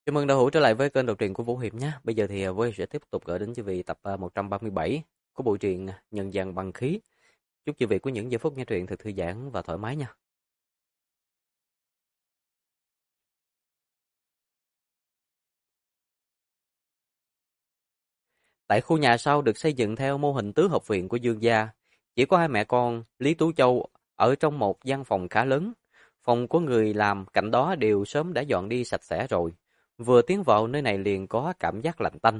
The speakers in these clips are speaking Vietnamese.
Chào mừng đạo hữu trở lại với kênh đọc truyện của Vũ Hiệp nhé. Bây giờ thì Vũ Hiệp sẽ tiếp tục gửi đến quý vị tập 137 của bộ truyện Nhân gian băng khí. Chúc quý vị có những giây phút nghe truyện thật thư giãn và thoải mái nha. Tại khu nhà sau được xây dựng theo mô hình tứ hợp viện của Dương gia, chỉ có hai mẹ con Lý Tú Châu ở trong một gian phòng khá lớn. Phòng của người làm cạnh đó đều sớm đã dọn đi sạch sẽ rồi. Vừa tiến vào nơi này liền có cảm giác lạnh tanh.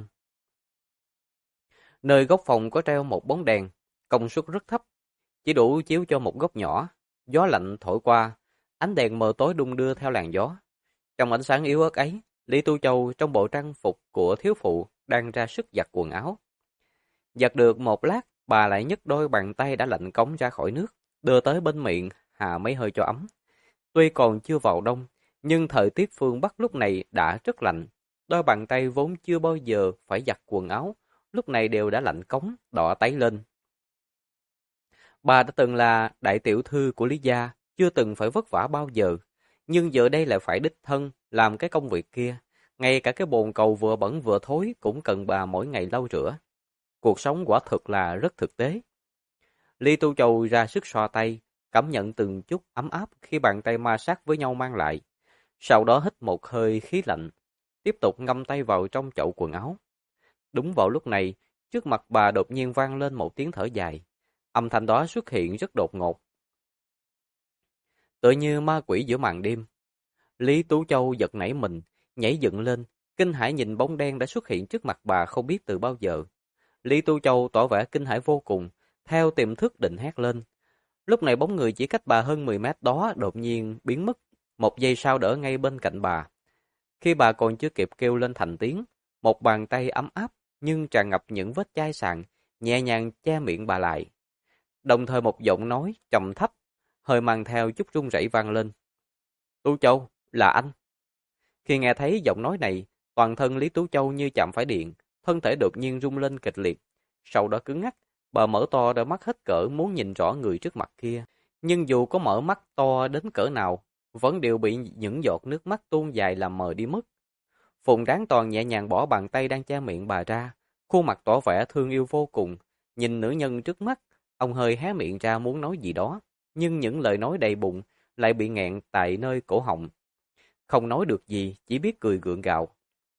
Nơi góc phòng có treo một bóng đèn, công suất rất thấp, chỉ đủ chiếu cho một góc nhỏ. Gió lạnh thổi qua, ánh đèn mờ tối đung đưa theo làn gió. Trong ánh sáng yếu ớt ấy, Lý Tu Châu trong bộ trang phục của thiếu phụ đang ra sức giặt quần áo. Giặt được một lát, bà lại nhấc đôi bàn tay đã lạnh cống ra khỏi nước, đưa tới bên miệng, hà mấy hơi cho ấm. Tuy còn chưa vào đông, nhưng thời tiết phương Bắc lúc này đã rất lạnh. Đôi bàn tay vốn chưa bao giờ phải giặt quần áo, lúc này đều đã lạnh cống, đỏ tấy lên. Bà đã từng là đại tiểu thư của Lý gia, chưa từng phải vất vả bao giờ, nhưng giờ đây lại phải đích thân làm cái công việc kia. Ngay cả cái bồn cầu vừa bẩn vừa thối cũng cần bà mỗi ngày lau rửa. Cuộc sống quả thực là rất thực tế. Lý Tu Châu ra sức xoa tay, cảm nhận từng chút ấm áp khi bàn tay ma sát với nhau mang lại. Sau đó hít một hơi khí lạnh, tiếp tục ngâm tay vào trong chậu quần áo. Đúng vào lúc này, trước mặt bà đột nhiên vang lên một tiếng thở dài. Âm thanh đó xuất hiện rất đột ngột, tựa như ma quỷ giữa màn đêm. Lý Tú Châu giật nảy mình, nhảy dựng lên, kinh hãi nhìn bóng đen đã xuất hiện trước mặt bà không biết từ bao giờ. Lý Tú Châu tỏ vẻ kinh hãi vô cùng, theo tiềm thức định hét lên. Lúc này bóng người chỉ cách bà hơn 10 mét đó đột nhiên biến mất, một giây sau đỡ ngay bên cạnh bà. Khi bà còn chưa kịp kêu lên thành tiếng, một bàn tay ấm áp nhưng tràn ngập những vết chai sạn, nhẹ nhàng che miệng bà lại. Đồng thời một giọng nói trầm thấp, hơi mang theo chút run rẩy vang lên. Tú Châu, là anh. Khi nghe thấy giọng nói này, toàn thân Lý Tú Châu như chạm phải điện, thân thể đột nhiên rung lên kịch liệt. Sau đó cứng ngắc, bà mở to đôi mắt hết cỡ muốn nhìn rõ người trước mặt kia. Nhưng dù có mở mắt to đến cỡ nào, vẫn đều bị những giọt nước mắt tuôn dài làm mờ đi mất. Phùng Ráng Toàn nhẹ nhàng bỏ bàn tay đang che miệng bà ra, khuôn mặt tỏ vẻ thương yêu vô cùng. Nhìn nữ nhân trước mắt, ông hơi hé miệng ra muốn nói gì đó, nhưng những lời nói đầy bụng lại bị nghẹn tại nơi cổ họng. Không nói được gì, chỉ biết cười gượng gạo.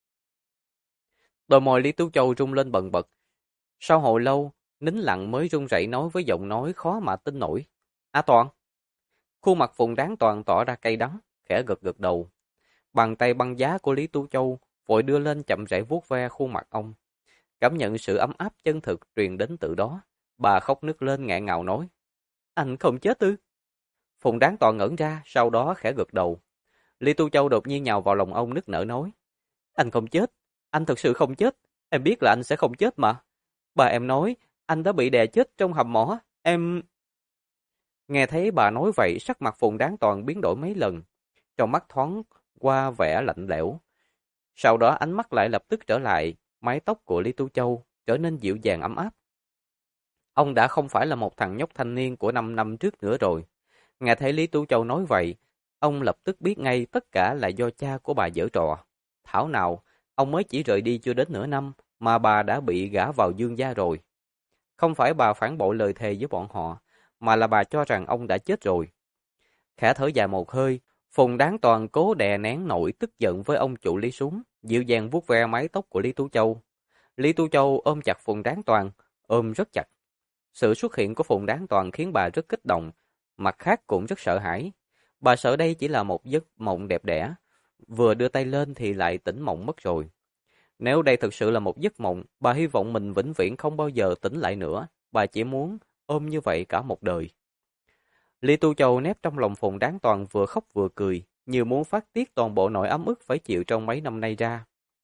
Đôi môi Lý Tú Châu rung lên bần bật. Sau hồi lâu, nín lặng mới run rẩy nói với giọng nói khó mà tin nổi. Toàn. Khuôn mặt Phùng Ráng Toàn tỏ ra cay đắng, khẽ gật gật đầu. Bàn tay băng giá của Lý Tú Châu vội đưa lên chậm rãi vuốt ve khuôn mặt ông. Cảm nhận sự ấm áp chân thực truyền đến từ đó. Bà khóc nức lên nghẹn ngào nói. Anh không chết ư? Phùng Đáng Toàn ngẩn ra, sau đó khẽ gật đầu. Lý Tu Châu đột nhiên nhào vào lòng ông nức nở nói. Anh không chết, anh thật sự không chết. Em biết là anh sẽ không chết mà. Bà em nói, anh đã bị đè chết trong hầm mỏ. Em... Nghe thấy bà nói vậy, sắc mặt Phùng Đáng Toàn biến đổi mấy lần. Trong mắt thoáng qua vẻ lạnh lẽo. Sau đó ánh mắt lại lập tức trở lại, mái tóc của Lý Tu Châu trở nên dịu dàng ấm áp. Ông đã không phải là một thằng nhóc thanh niên của 5 năm trước nữa rồi. Nghe thấy Lý Tu Châu nói vậy, ông lập tức biết ngay tất cả là do cha của bà giở trò. Thảo nào, ông mới chỉ rời đi chưa đến nửa năm mà bà đã bị gả vào Dương gia rồi. Không phải bà phản bội lời thề với bọn họ, mà là bà cho rằng ông đã chết rồi. Khẽ thở dài một hơi, Phùng Đáng Toàn cố đè nén nỗi tức giận với ông chủ Lý xuống, dịu dàng vuốt ve mái tóc của Lý Tú Châu. Lý Tú Châu ôm chặt Phùng Đáng Toàn, ôm rất chặt. Sự xuất hiện của Phùng Đáng Toàn khiến bà rất kích động, mặt khác cũng rất sợ hãi. Bà sợ đây chỉ là một giấc mộng đẹp đẽ, vừa đưa tay lên thì lại tỉnh mộng mất rồi. Nếu đây thực sự là một giấc mộng, bà hy vọng mình vĩnh viễn không bao giờ tỉnh lại nữa, bà chỉ muốn ôm như vậy cả một đời. Lý Tu Châu nép trong lòng Phùng Đáng Toàn vừa khóc vừa cười, như muốn phát tiết toàn bộ nỗi ấm ức phải chịu trong mấy năm nay ra.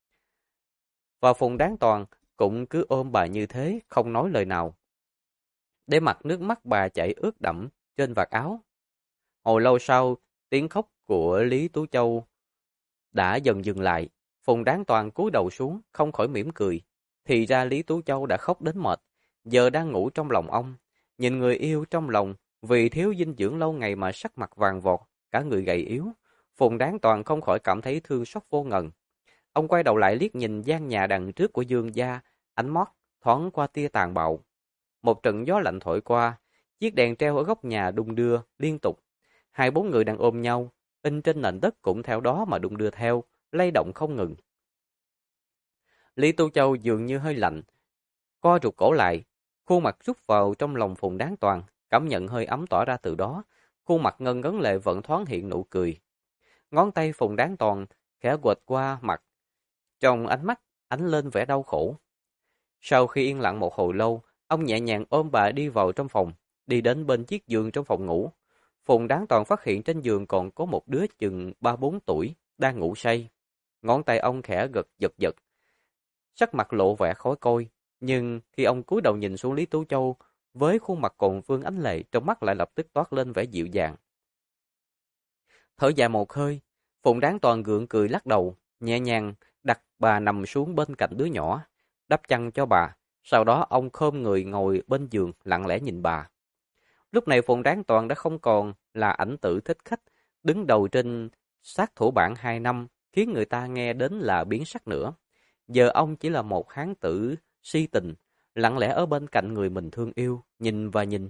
Và Phùng Đáng Toàn cũng cứ ôm bà như thế, không nói lời nào. Để mặc nước mắt bà chảy ướt đẫm trên vạt áo. Hồi lâu sau, tiếng khóc của Lý Tú Châu đã dần dừng lại. Phùng Đáng Toàn cúi đầu xuống, không khỏi mỉm cười. Thì ra Lý Tú Châu đã khóc đến mệt, giờ đang ngủ trong lòng ông. Nhìn người yêu trong lòng, vì thiếu dinh dưỡng lâu ngày mà sắc mặt vàng vọt, cả người gầy yếu. Phùng Đáng Toàn không khỏi cảm thấy thương xót vô ngần. Ông quay đầu lại liếc nhìn gian nhà đằng trước của Dương gia, ánh mắt thoáng qua tia tàn bạo. Một trận gió lạnh thổi qua, chiếc đèn treo ở góc nhà đung đưa liên tục. Hai bốn người đang ôm nhau, in trên nền đất cũng theo đó mà đung đưa theo, lay động không ngừng. Lý Tu Châu dường như hơi lạnh, co rụt cổ lại, khuôn mặt rút vào trong lòng Phùng Đáng Toàn, cảm nhận hơi ấm tỏa ra từ đó, khuôn mặt ngân ngấn lệ vẫn thoáng hiện nụ cười. Ngón tay Phùng Đáng Toàn khẽ quệt qua mặt, trong ánh mắt ánh lên vẻ đau khổ. Sau khi yên lặng một hồi lâu, ông nhẹ nhàng ôm bà đi vào trong phòng, đi đến bên chiếc giường trong phòng ngủ. Phùng Đáng Toàn phát hiện trên giường còn có một đứa chừng 3-4 tuổi đang ngủ say. Ngón tay ông khẽ giật giật, sắc mặt lộ vẻ khó coi, nhưng khi ông cúi đầu nhìn xuống Lý Tú Châu, với khuôn mặt còn vương ánh lệ, trong mắt lại lập tức toát lên vẻ dịu dàng. Thở dài một hơi, Phùng Đáng Toàn gượng cười lắc đầu, nhẹ nhàng đặt bà nằm xuống bên cạnh đứa nhỏ, đắp chăn cho bà. Sau đó ông khom người ngồi bên giường lặng lẽ nhìn bà. Lúc này Phùng Đáng Toàn đã không còn là ảnh tử thích khách, đứng đầu trên sát thủ bảng 2 năm, khiến người ta nghe đến là biến sắc nữa. Giờ ông chỉ là một hán tử si tình, lặng lẽ ở bên cạnh người mình thương yêu, nhìn và nhìn.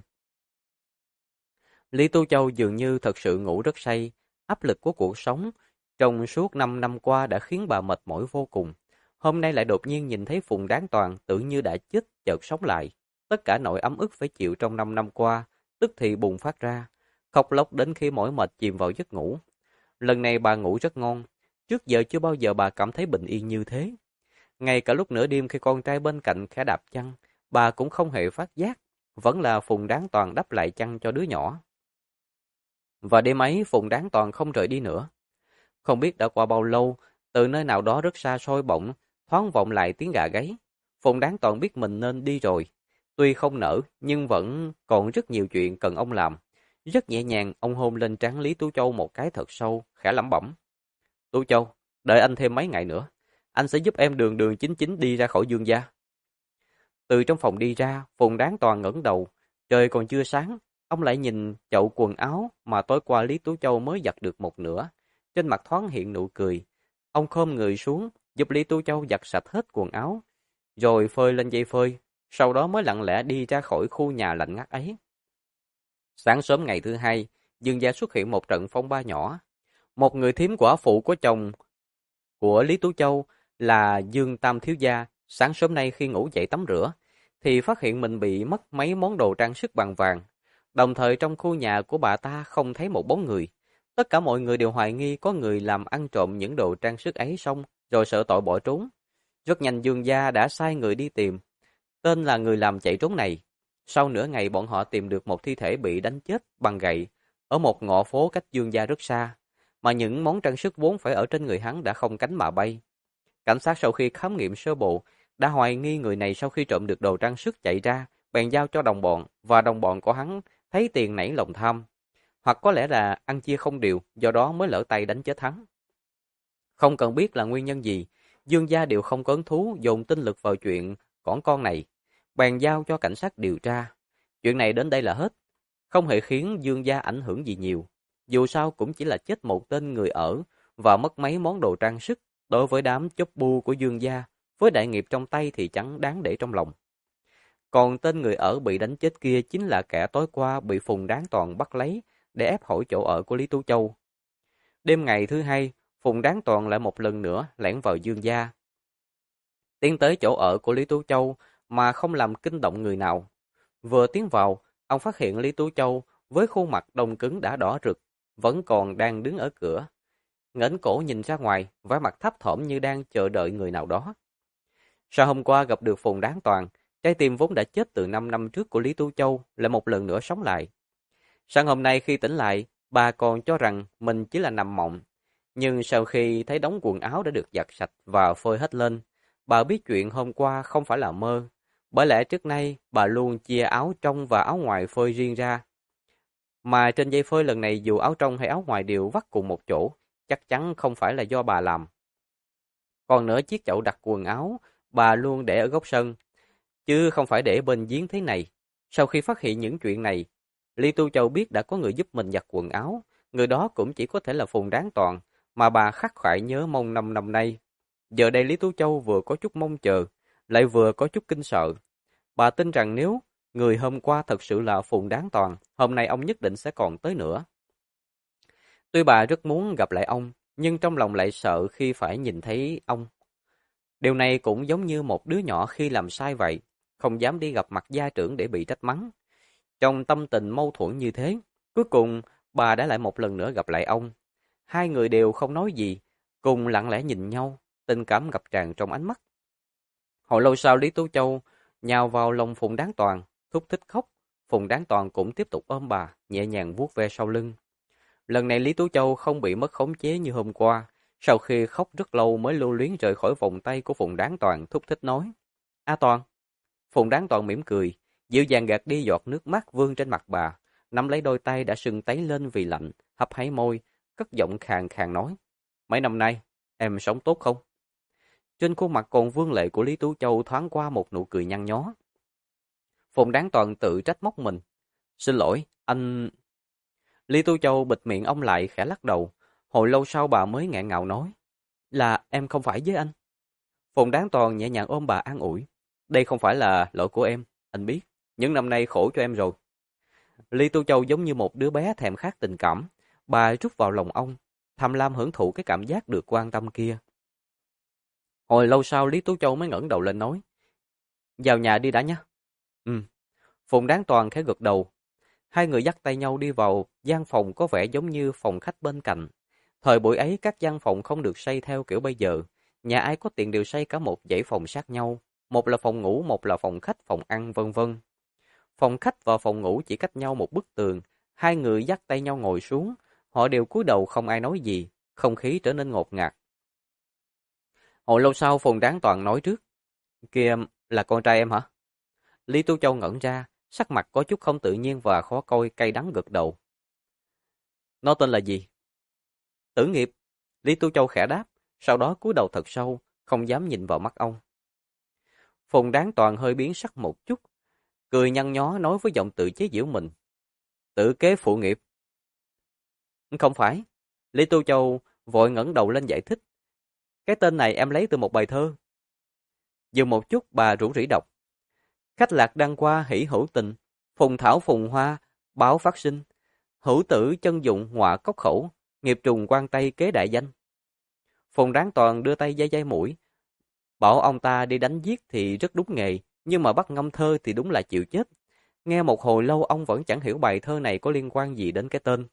Lý Tu Châu dường như thật sự ngủ rất say, áp lực của cuộc sống trong suốt 5 năm qua đã khiến bà mệt mỏi vô cùng. Hôm nay lại đột nhiên nhìn thấy Phùng Đáng Toàn tự như đã chết chợt sống lại. Tất cả nỗi ấm ức phải chịu trong 5 năm qua, tức thì bùng phát ra, khóc lóc đến khi mỏi mệt chìm vào giấc ngủ. Lần này bà ngủ rất ngon, trước giờ chưa bao giờ bà cảm thấy bình yên như thế. Ngay cả lúc nửa đêm khi con trai bên cạnh khẽ đạp chăn, bà cũng không hề phát giác, vẫn là Phùng Đáng Toàn đắp lại chăn cho đứa nhỏ. Và đêm ấy Phùng Đáng Toàn không rời đi nữa. Không biết đã qua bao lâu, từ nơi nào đó rất xa xôi bỗng, thoáng vọng lại tiếng gà gáy. Phùng Đáng Toàn biết mình nên đi rồi. Tuy không nỡ, nhưng vẫn còn rất nhiều chuyện cần ông làm. Rất nhẹ nhàng, ông hôn lên trán Lý Tú Châu một cái thật sâu, khẽ lẩm bẩm. Tú Châu, đợi anh thêm mấy ngày nữa. Anh sẽ giúp em đường đường chính chính đi ra khỏi Dương gia. Từ trong phòng đi ra, Phùng Đáng Toàn ngẩng đầu. Trời còn chưa sáng, ông lại nhìn chậu quần áo mà tối qua Lý Tú Châu mới giặt được một nửa. Trên mặt thoáng hiện nụ cười. Ông khom người xuống, giúp Lý Tú Châu giặt sạch hết quần áo, rồi phơi lên dây phơi, sau đó mới lặng lẽ đi ra khỏi khu nhà lạnh ngắt ấy. Sáng sớm ngày thứ hai, Dương gia xuất hiện một trận phong ba nhỏ. Một người thím quả phụ của chồng của Lý Tú Châu là Dương Tam Thiếu Gia, sáng sớm nay khi ngủ dậy tắm rửa, thì phát hiện mình bị mất mấy món đồ trang sức bằng vàng. Đồng thời trong khu nhà của bà ta không thấy một bóng người. Tất cả mọi người đều hoài nghi có người làm ăn trộm những đồ trang sức ấy xong, rồi sợ tội bỏ trốn. Rất nhanh Dương gia đã sai người đi tìm. Tên là người làm chạy trốn này. Sau nửa ngày bọn họ tìm được một thi thể bị đánh chết bằng gậy ở một ngõ phố cách Dương gia rất xa, mà những món trang sức vốn phải ở trên người hắn đã không cánh mà bay. Cảnh sát sau khi khám nghiệm sơ bộ đã hoài nghi người này sau khi trộm được đồ trang sức chạy ra, bèn giao cho đồng bọn, và đồng bọn của hắn thấy tiền nảy lòng tham, hoặc có lẽ là ăn chia không đều, do đó mới lỡ tay đánh chết hắn. Không cần biết là nguyên nhân gì, Dương gia đều không có hứng thú dồn tinh lực vào chuyện con này, bèn giao cho cảnh sát điều tra. Chuyện này đến đây là hết, không hề khiến Dương gia ảnh hưởng gì nhiều. Dù sao cũng chỉ là chết một tên người ở và mất mấy món đồ trang sức, đối với đám chóp bu của Dương gia, với đại nghiệp trong tay thì chẳng đáng để trong lòng. Còn tên người ở bị đánh chết kia chính là kẻ tối qua bị Phùng Đáng Toàn bắt lấy để ép hỏi chỗ ở của Lý Tú Châu. Đêm ngày thứ hai, Phùng Đáng Toàn lại một lần nữa lẻn vào Dương gia. Tiến tới chỗ ở của Lý Tú Châu mà không làm kinh động người nào. Vừa tiến vào, ông phát hiện Lý Tú Châu với khuôn mặt đông cứng đã đỏ rực, vẫn còn đang đứng ở cửa. Ngẩng cổ nhìn ra ngoài, vẻ mặt thấp thỏm như đang chờ đợi người nào đó. Sao hôm qua gặp được Phùng Đáng Toàn, trái tim vốn đã chết từ 5 năm trước của Lý Tú Châu lại một lần nữa sống lại. Sáng hôm nay khi tỉnh lại, bà còn cho rằng mình chỉ là nằm mộng. Nhưng sau khi thấy đống quần áo đã được giặt sạch và phơi hết lên, bà biết chuyện hôm qua không phải là mơ. Bởi lẽ trước nay, bà luôn chia áo trong và áo ngoài phơi riêng ra. Mà trên dây phơi lần này dù áo trong hay áo ngoài đều vắt cùng một chỗ, chắc chắn không phải là do bà làm. Còn nữa chiếc chậu đặt quần áo, bà luôn để ở góc sân, chứ không phải để bên giếng thế này. Sau khi phát hiện những chuyện này, Lý Tu Châu biết đã có người giúp mình giặt quần áo, người đó cũng chỉ có thể là Phùng Đáng Toàn, mà bà khắc khoải nhớ mong 5 năm nay. Giờ đây Lý Tú Châu vừa có chút mong chờ, lại vừa có chút kinh sợ. Bà tin rằng nếu người hôm qua thật sự là Phùng Đáng Toàn, hôm nay ông nhất định sẽ còn tới nữa. Tuy bà rất muốn gặp lại ông, nhưng trong lòng lại sợ khi phải nhìn thấy ông. Điều này cũng giống như một đứa nhỏ khi làm sai vậy, không dám đi gặp mặt gia trưởng để bị trách mắng. Trong tâm tình mâu thuẫn như thế, cuối cùng bà đã lại một lần nữa gặp lại ông. Hai người đều không nói gì, cùng lặng lẽ nhìn nhau, tình cảm ngập tràn trong ánh mắt. Hồi lâu sau Lý Tú Châu nhào vào lòng Phùng Đáng Toàn, thúc thích khóc. Phùng Đáng Toàn cũng tiếp tục ôm bà, nhẹ nhàng vuốt ve sau lưng. Lần này Lý Tú Châu không bị mất khống chế như hôm qua. Sau khi khóc rất lâu mới lưu luyến rời khỏi vòng tay của Phùng Đáng Toàn, thúc thích nói. A Toàn. Phùng Đáng Toàn mỉm cười, dịu dàng gạt đi giọt nước mắt vương trên mặt bà, nắm lấy đôi tay đã sưng tấy lên vì lạnh, hấp háy môi, cất giọng khàn khàn nói. Mấy năm nay, em sống tốt không? Trên khuôn mặt còn vương lệ của Lý Tú Châu thoáng qua một nụ cười nhăn nhó. Phùng Đáng Toàn tự trách móc mình. Xin lỗi, anh... Lý Tú Châu bịt miệng ông lại khẽ lắc đầu. Hồi lâu sau bà mới nghẹn ngào nói. Là em không phải với anh. Phùng Đáng Toàn nhẹ nhàng ôm bà an ủi. Đây không phải là lỗi của em, anh biết. Những năm nay khổ cho em rồi. Lý Tú Châu giống như một đứa bé thèm khát tình cảm. Bà rút vào lòng ông, tham lam hưởng thụ cái cảm giác được quan tâm kia. Hồi lâu sau Lý Tú Châu mới ngẩng đầu lên nói. Vào nhà đi đã nhé. Ừ. Phùng Đáng Toàn khẽ gật đầu. Hai người dắt tay nhau đi vào gian phòng có vẻ giống như phòng khách bên cạnh. Thời buổi ấy các gian phòng không được xây theo kiểu bây giờ. Nhà ai có tiền đều xây cả một dãy phòng sát nhau. Một là phòng ngủ, một là phòng khách, phòng ăn, vân vân. Phòng khách và phòng ngủ chỉ cách nhau một bức tường. Hai người dắt tay nhau ngồi xuống. Họ đều cúi đầu không ai nói gì. Không khí trở nên ngột ngạt. Hồi lâu sau Phùng Đáng Toàn nói trước. Kia là con trai em hả? Lý Tú Châu ngẩn ra, sắc mặt có chút không tự nhiên và khó coi, cay đắng gật đầu. Nó tên là gì? Tử Nghiệp. Lý Tú Châu khẽ đáp, sau đó cúi đầu thật sâu, không dám nhìn vào mắt ông. Phùng Đáng Toàn hơi biến sắc một chút, cười nhăn nhó nói với giọng tự chế giễu mình. Tử kế phụ nghiệp. Không phải. Lý Tú Châu vội ngẩng đầu lên giải thích. Cái tên này em lấy từ một bài thơ. Dừng một chút bà rủ rỉ đọc. Khách lạc đăng qua hỷ hữu tình, phùng thảo phùng hoa, báo phát sinh. Hữu tử chân dụng ngọa cốc khẩu, nghiệp trùng quan tây kế đại danh. Phùng Đáng Toàn đưa tay day day mũi. Bảo ông ta đi đánh giết thì rất đúng nghề, nhưng mà bắt ngâm thơ thì đúng là chịu chết. Nghe một hồi lâu ông vẫn chẳng hiểu bài thơ này có liên quan gì đến cái tên.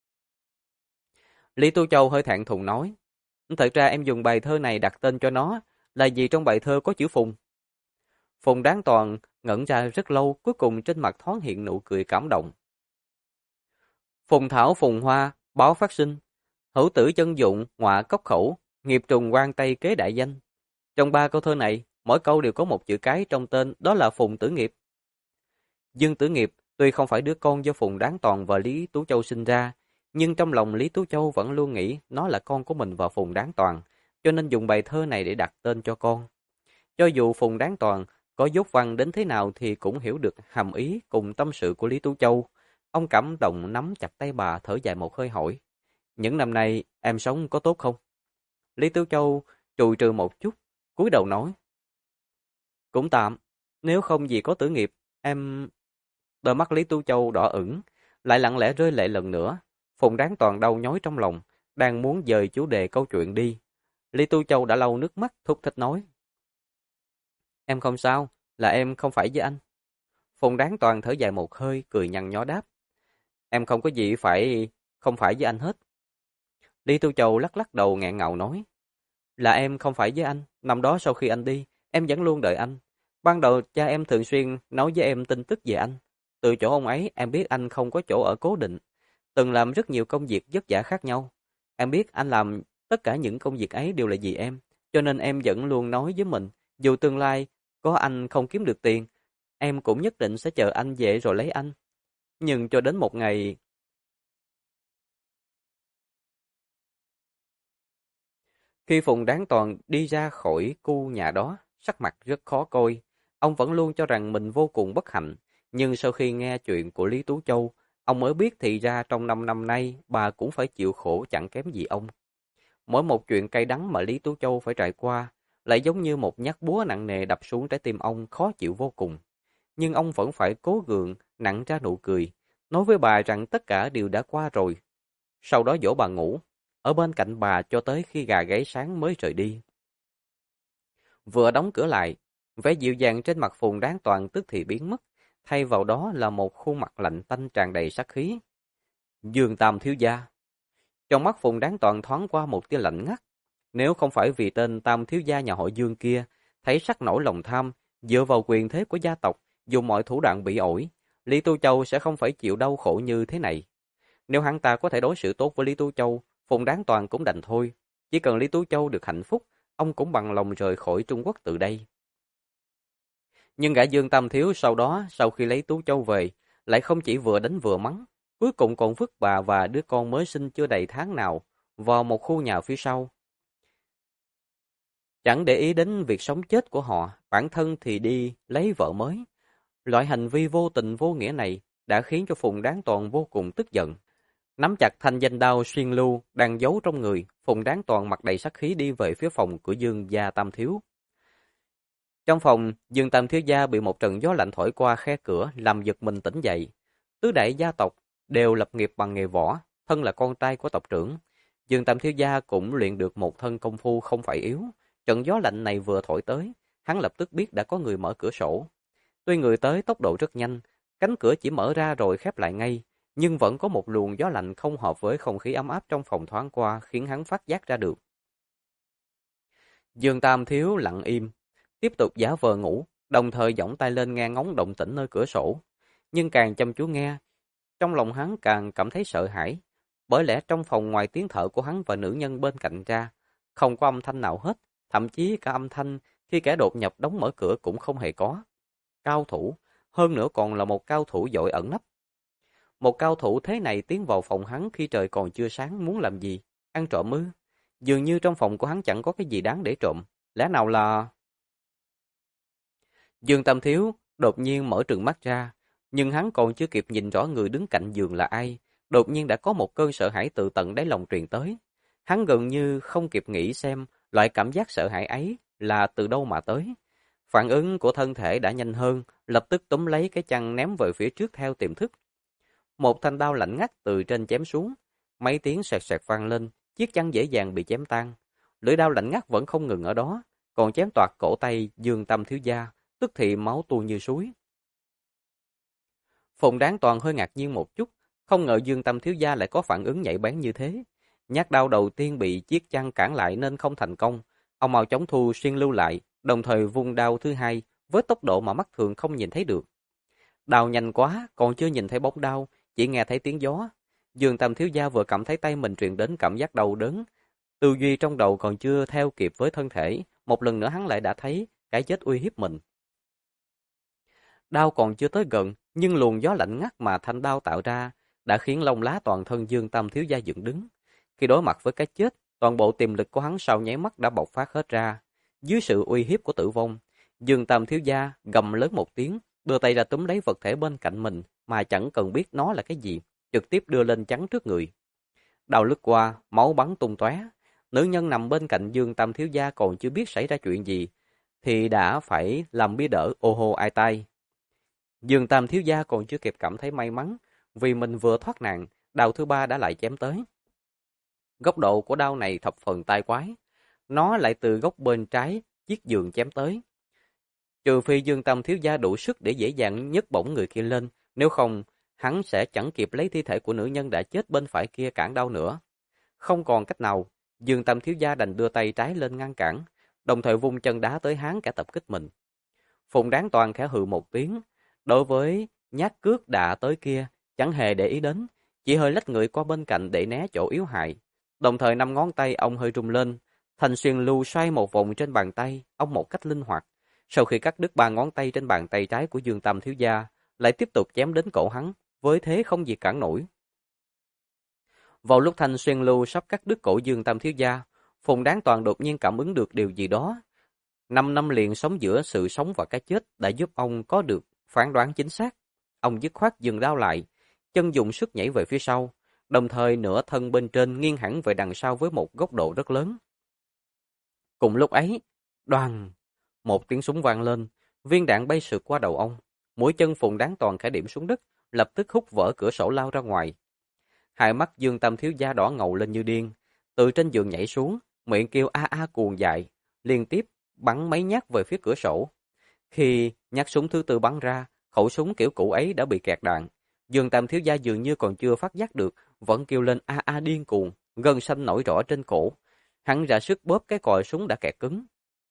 Lý Tu Châu hơi thẹn thùng nói. Thật ra em dùng bài thơ này đặt tên cho nó, là vì trong bài thơ có chữ Phùng. Phùng Đáng Toàn ngẩn ra rất lâu, cuối cùng trên mặt thoáng hiện nụ cười cảm động. Phùng thảo phùng hoa, báo phát sinh. Hữu tử chân dụng, ngọa cốc khẩu, nghiệp trùng quan tây kế đại danh. Trong ba câu thơ này, mỗi câu đều có một chữ cái trong tên, đó là Phùng Tử Nghiệp. Dương Tử Nghiệp tuy không phải đứa con do Phùng Đáng Toàn và Lý Tú Châu sinh ra, nhưng trong lòng Lý Tú Châu vẫn luôn nghĩ nó là con của mình và Phùng Đáng Toàn, cho nên dùng bài thơ này để đặt tên cho con. Cho dù Phùng Đáng Toàn có dốt văn đến thế nào thì cũng hiểu được hàm ý cùng tâm sự của Lý Tú Châu. Ông cảm động nắm chặt tay bà, thở dài một hơi hỏi. Những năm nay em sống có tốt không? Lý Tú Châu chùi trừ một chút, cúi đầu nói. Cũng tạm, nếu không gì có Tử Nghiệp, em... Đôi mắt Lý Tú Châu đỏ ửng, lại lặng lẽ rơi lệ lần nữa. Phùng Đáng Toàn đau nhói trong lòng, đang muốn dời chủ đề câu chuyện đi. Lý Tú Châu đã lau nước mắt, thúc thích nói. Em không sao, là em không phải với anh. Phùng Đáng Toàn thở dài một hơi, cười nhăn nhó đáp. Em không có gì phải không phải với anh hết. Lý Tu Châu lắc lắc đầu nghẹn ngào nói. Là em không phải với anh, năm đó sau khi anh đi, em vẫn luôn đợi anh. Ban đầu cha em thường xuyên nói với em tin tức về anh. Từ chỗ ông ấy em biết anh không có chỗ ở cố định, từng làm rất nhiều công việc vất vả khác nhau. Em biết anh làm tất cả những công việc ấy đều là vì em, cho nên em vẫn luôn nói với mình, dù tương lai có anh không kiếm được tiền, em cũng nhất định sẽ chờ anh về rồi lấy anh. Nhưng cho đến một ngày... Khi Phùng Đáng Toàn đi ra khỏi khu nhà đó, sắc mặt rất khó coi. Ông vẫn luôn cho rằng mình vô cùng bất hạnh, nhưng sau khi nghe chuyện của Lý Tú Châu, ông mới biết thì ra trong 5 năm nay bà cũng phải chịu khổ chẳng kém gì ông. Mỗi một chuyện cay đắng mà Lý Tú Châu phải trải qua lại giống như một nhát búa nặng nề đập xuống trái tim ông khó chịu vô cùng. Nhưng ông vẫn phải cố gượng nặn ra nụ cười, nói với bà rằng tất cả đều đã qua rồi. Sau đó dỗ bà ngủ, ở bên cạnh bà cho tới khi gà gáy sáng mới rời đi. Vừa đóng cửa lại, vẻ dịu dàng trên mặt Phùng Đáng Toàn tức thì biến mất, thay vào đó là một khuôn mặt lạnh tanh tràn đầy sát khí. Dương Tam thiếu gia. Trong mắt Phùng Đáng Toàn thoáng qua một tia lạnh ngắt. Nếu không phải vì tên Tam thiếu gia nhà họ Dương kia thấy sắc nổi lòng tham, dựa vào quyền thế của gia tộc, dùng mọi thủ đoạn bị ổi, Lý Tu Châu sẽ không phải chịu đau khổ như thế này. Nếu hắn ta có thể đối xử tốt với Lý Tu Châu, Phùng Đáng Toàn cũng đành thôi. Chỉ cần Lý Tu Châu được hạnh phúc, ông cũng bằng lòng rời khỏi Trung Quốc từ đây. Nhưng gã Dương Tam Thiếu sau đó, sau khi lấy Tú Châu về, lại không chỉ vừa đánh vừa mắng, cuối cùng còn vứt bà và đứa con mới sinh chưa đầy tháng nào vào một khu nhà phía sau. Chẳng để ý đến việc sống chết của họ, bản thân thì đi lấy vợ mới. Loại hành vi vô tình vô nghĩa này đã khiến cho Phùng Đáng Toàn vô cùng tức giận. Nắm chặt thanh danh đao xuyên lưu đang giấu trong người, Phùng Đáng Toàn mặt đầy sát khí đi về phía phòng của Dương gia Tam Thiếu. Trong phòng, Dương Tam Thiếu gia bị một trận gió lạnh thổi qua khe cửa làm giật mình tỉnh dậy. Tứ đại gia tộc đều lập nghiệp bằng nghề võ, thân là con trai của tộc trưởng. Dương Tam Thiếu gia cũng luyện được một thân công phu không phải yếu. Trận gió lạnh này vừa thổi tới, hắn lập tức biết đã có người mở cửa sổ. Tuy người tới tốc độ rất nhanh, cánh cửa chỉ mở ra rồi khép lại ngay, nhưng vẫn có một luồng gió lạnh không hợp với không khí ấm áp trong phòng thoáng qua khiến hắn phát giác ra được. Dương Tam Thiếu lặng im, tiếp tục giả vờ ngủ, đồng thời giỏng tay lên nghe ngóng động tĩnh nơi cửa sổ. Nhưng càng chăm chú nghe, trong lòng hắn càng cảm thấy sợ hãi, bởi lẽ trong phòng ngoài tiếng thở của hắn và nữ nhân bên cạnh ra, không có âm thanh nào hết, thậm chí cả âm thanh khi kẻ đột nhập đóng mở cửa cũng không hề có. Cao thủ, hơn nữa còn là một cao thủ giỏi ẩn nấp. Một cao thủ thế này tiến vào phòng hắn khi trời còn chưa sáng muốn làm gì? Ăn trộm ư? Dường như trong phòng của hắn chẳng có cái gì đáng để trộm. Lẽ nào là... Dương Tam Thiếu đột nhiên mở trừng mắt ra, nhưng hắn còn chưa kịp nhìn rõ người đứng cạnh giường là ai. Đột nhiên đã có một cơn sợ hãi từ tận đáy lòng truyền tới. Hắn gần như không kịp nghĩ xem loại cảm giác sợ hãi ấy là từ đâu mà tới. Phản ứng của thân thể đã nhanh hơn, lập tức túm lấy cái chăn ném về phía trước theo tiềm thức. Một thanh đao lạnh ngắt từ trên chém xuống, mấy tiếng sẹt sẹt vang lên, chiếc chăn dễ dàng bị chém tan. Lưỡi đao lạnh ngắt vẫn không ngừng ở đó, còn chém toạc cổ tay Dương Tam Thiếu gia, tức thì máu tuôn như suối. Phùng Đáng Toàn hơi ngạc nhiên một chút, không ngờ Dương Tam Thiếu gia lại có phản ứng nhạy bén như thế. Nhát đao đầu tiên bị chiếc chăn cản lại nên không thành công, ông mau chóng thu xuyên lưu lại, đồng thời vung đao thứ hai với tốc độ mà mắt thường không nhìn thấy được. Đao nhanh quá, còn chưa nhìn thấy bóng đao, chỉ nghe thấy tiếng gió. Dương Tam Thiếu gia vừa cảm thấy tay mình truyền đến cảm giác đau đớn. Tư duy trong đầu còn chưa theo kịp với thân thể, một lần nữa hắn lại đã thấy cái chết uy hiếp mình. Đao còn chưa tới gần, nhưng luồng gió lạnh ngắt mà thanh đao tạo ra đã khiến lông lá toàn thân Dương Tam Thiếu gia dựng đứng. Khi đối mặt với cái chết, toàn bộ tiềm lực của hắn sau nháy mắt đã bộc phát hết ra. Dưới sự uy hiếp của tử vong, Dương Tam Thiếu gia gầm lớn một tiếng, đưa tay ra túm lấy vật thể bên cạnh mình mà chẳng cần biết nó là cái gì, trực tiếp đưa lên chắn trước người. Đao lướt qua, máu bắn tung tóe. Nữ nhân nằm bên cạnh Dương Tam Thiếu gia còn chưa biết xảy ra chuyện gì, thì đã phải làm bia đỡ ô hô ai tai. Dương Tam Thiếu gia còn chưa kịp cảm thấy may mắn, vì mình vừa thoát nạn, đao thứ ba đã lại chém tới. Góc độ của đao này thập phần tai quái, nó lại từ góc bên trái chiếc giường chém tới. Trừ phi Dương Tam Thiếu gia đủ sức để dễ dàng nhấc bổng người kia lên, nếu không, hắn sẽ chẳng kịp lấy thi thể của nữ nhân đã chết bên phải kia cản đao nữa. Không còn cách nào, Dương Tam Thiếu gia đành đưa tay trái lên ngăn cản, đồng thời vung chân đá tới hắn cả tập kích mình. Phùng Đáng Toàn khẽ hừ một tiếng, đối với nhát cước đạ tới kia, chẳng hề để ý đến, chỉ hơi lách người qua bên cạnh để né chỗ yếu hại. Đồng thời năm ngón tay ông hơi rung lên, thành xuyên lưu xoay một vòng trên bàn tay, ông một cách linh hoạt. Sau khi cắt đứt ba ngón tay trên bàn tay trái của Dương Tam Thiếu gia, lại tiếp tục chém đến cổ hắn, với thế không gì cản nổi. Vào lúc thanh xuyên lưu sắp cắt đứt cổ Dương Tam Thiếu gia, Phùng Đáng Toàn đột nhiên cảm ứng được điều gì đó. 5 năm liền sống giữa sự sống và cái chết đã giúp ông có được phán đoán chính xác. Ông dứt khoát dừng đao lại, chân dùng sức nhảy về phía sau, đồng thời nửa thân bên trên nghiêng hẳn về đằng sau với một góc độ rất lớn. Cùng lúc ấy, Đoàng! Một tiếng súng vang lên, viên đạn bay sượt qua đầu ông. Mũi chân Phùng Đáng Toàn khẽ điểm xuống đất, lập tức húc vỡ cửa sổ lao ra ngoài. Hai mắt Dương Tam thiếu gia đỏ ngầu lên như điên, từ trên giường nhảy xuống, miệng kêu a a cuồng dại, liên tiếp bắn mấy nhát về phía cửa sổ. Khi nhát súng thứ tư bắn ra, khẩu súng kiểu cũ ấy đã bị kẹt đạn. Dương Tam thiếu gia dường như còn chưa phát giác được, vẫn kêu lên a a điên cuồng, gân xanh nổi rõ trên cổ. Hắn ra sức bóp cái còi súng đã kẹt cứng.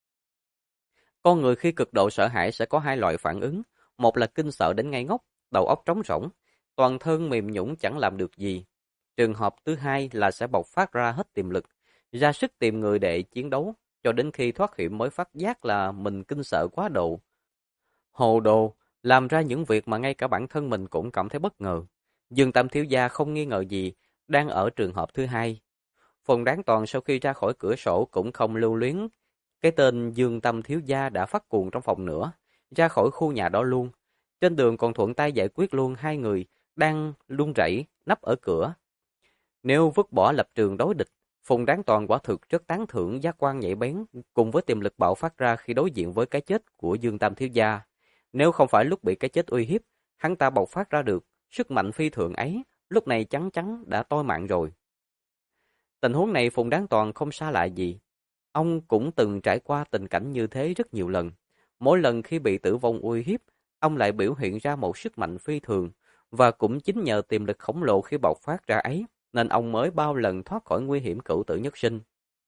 Con người khi cực độ sợ hãi sẽ có hai loại phản ứng, một là kinh sợ đến ngây ngốc, đầu óc trống rỗng, toàn thân mềm nhũn chẳng làm được gì. Trường hợp thứ hai là sẽ bộc phát ra hết tiềm lực, ra sức tìm người để chiến đấu, cho đến khi thoát hiểm mới phát giác là mình kinh sợ quá độ. Hồ đồ, làm ra những việc mà ngay cả bản thân mình cũng cảm thấy bất ngờ. Dương Tam thiếu gia không nghi ngờ gì, đang ở trường hợp thứ hai. Phùng Đáng Toàn sau khi ra khỏi cửa sổ cũng không lưu luyến. Cái tên Dương Tam thiếu gia đã phát cuồng trong phòng nữa, ra khỏi khu nhà đó luôn. Trên đường còn thuận tay giải quyết luôn hai người đang run rẩy nấp ở cửa. Nếu vứt bỏ lập trường đối địch, Phùng Đáng Toàn quả thực rất tán thưởng giác quan nhạy bén cùng với tiềm lực bạo phát ra khi đối diện với cái chết của Dương Tam thiếu gia. Nếu không phải lúc bị cái chết uy hiếp, hắn ta bộc phát ra được sức mạnh phi thường ấy, lúc này chắc chắn đã toi mạng rồi. Tình huống này Phùng Đáng Toàn không xa lạ gì. Ông cũng từng trải qua tình cảnh như thế rất nhiều lần. Mỗi lần khi bị tử vong uy hiếp, ông lại biểu hiện ra một sức mạnh phi thường, và cũng chính nhờ tiềm lực khổng lồ khi bộc phát ra ấy, nên ông mới bao lần thoát khỏi nguy hiểm cửu tử nhất sinh.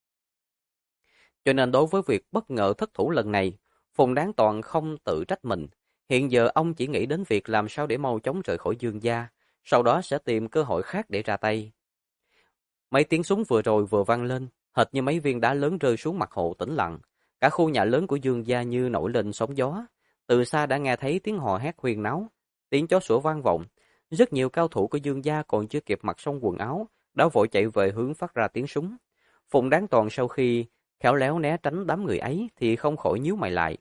Cho nên đối với việc bất ngờ thất thủ lần này, Phùng Đáng Toàn không tự trách mình. Hiện giờ ông chỉ nghĩ đến việc làm sao để mau chóng rời khỏi Dương gia, sau đó sẽ tìm cơ hội khác để ra tay. Mấy tiếng súng vừa rồi vừa vang lên, hệt như mấy viên đá lớn rơi xuống mặt hồ tĩnh lặng. Cả khu nhà lớn của Dương gia như nổi lên sóng gió. Từ xa đã nghe thấy tiếng hò hét huyên náo, tiếng chó sủa vang vọng. Rất nhiều cao thủ của Dương gia còn chưa kịp mặc xong quần áo, đã vội chạy về hướng phát ra tiếng súng. Phùng Đáng Toàn sau khi khéo léo né tránh đám người ấy thì không khỏi nhíu mày lại.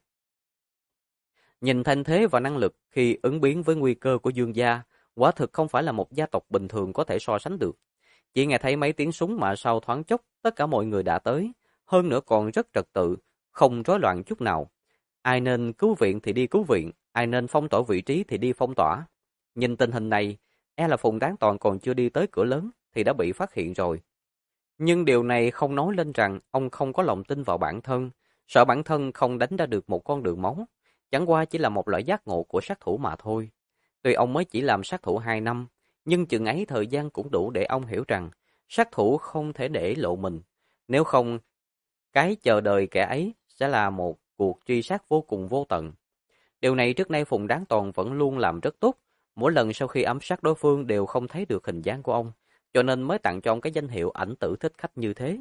Nhìn thanh thế và năng lực khi ứng biến với nguy cơ của Dương gia, quả thực không phải là một gia tộc bình thường có thể so sánh được. Chỉ nghe thấy mấy tiếng súng mà sau thoáng chốc, tất cả mọi người đã tới, hơn nữa còn rất trật tự, không rối loạn chút nào. Ai nên cứu viện thì đi cứu viện, ai nên phong tỏa vị trí thì đi phong tỏa. Nhìn tình hình này, e là Phùng Đáng Toàn còn chưa đi tới cửa lớn thì đã bị phát hiện rồi. Nhưng điều này không nói lên rằng ông không có lòng tin vào bản thân, sợ bản thân không đánh ra được một con đường máu. Chẳng qua chỉ là một loại giác ngộ của sát thủ mà thôi. Tuy ông mới chỉ làm sát thủ 2 năm, nhưng chừng ấy thời gian cũng đủ để ông hiểu rằng sát thủ không thể để lộ mình. Nếu không, cái chờ đợi kẻ ấy sẽ là một cuộc truy sát vô cùng vô tận. Điều này trước nay Phùng Đáng Toàn vẫn luôn làm rất tốt. Mỗi lần sau khi ám sát đối phương đều không thấy được hình dáng của ông, cho nên mới tặng cho ông cái danh hiệu ảnh tử thích khách như thế.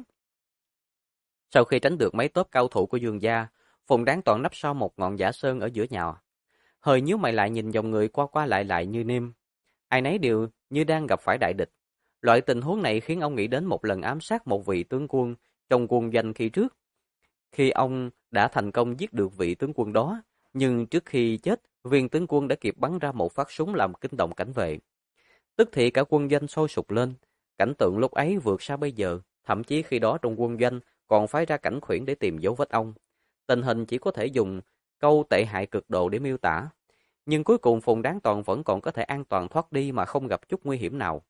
Sau khi tránh được mấy tốp cao thủ của Dương gia, Phùng Đáng Toàn nấp sau một ngọn giả sơn ở giữa nhà. Hơi nhíu mày lại nhìn dòng người qua qua lại lại như nêm. Ai nấy đều như đang gặp phải đại địch. Loại tình huống này khiến ông nghĩ đến một lần ám sát một vị tướng quân trong quân doanh khi trước. Khi ông đã thành công giết được vị tướng quân đó, nhưng trước khi chết, viên tướng quân đã kịp bắn ra một phát súng làm kinh động cảnh vệ. Tức thì cả quân doanh sôi sục lên. Cảnh tượng lúc ấy vượt xa bây giờ, thậm chí khi đó trong quân doanh còn phái ra cảnh khuyển để tìm dấu vết ông. Tình hình chỉ có thể dùng câu tệ hại cực độ để miêu tả. Nhưng cuối cùng Phùng Đáng Toàn vẫn còn có thể an toàn thoát đi mà không gặp chút nguy hiểm nào.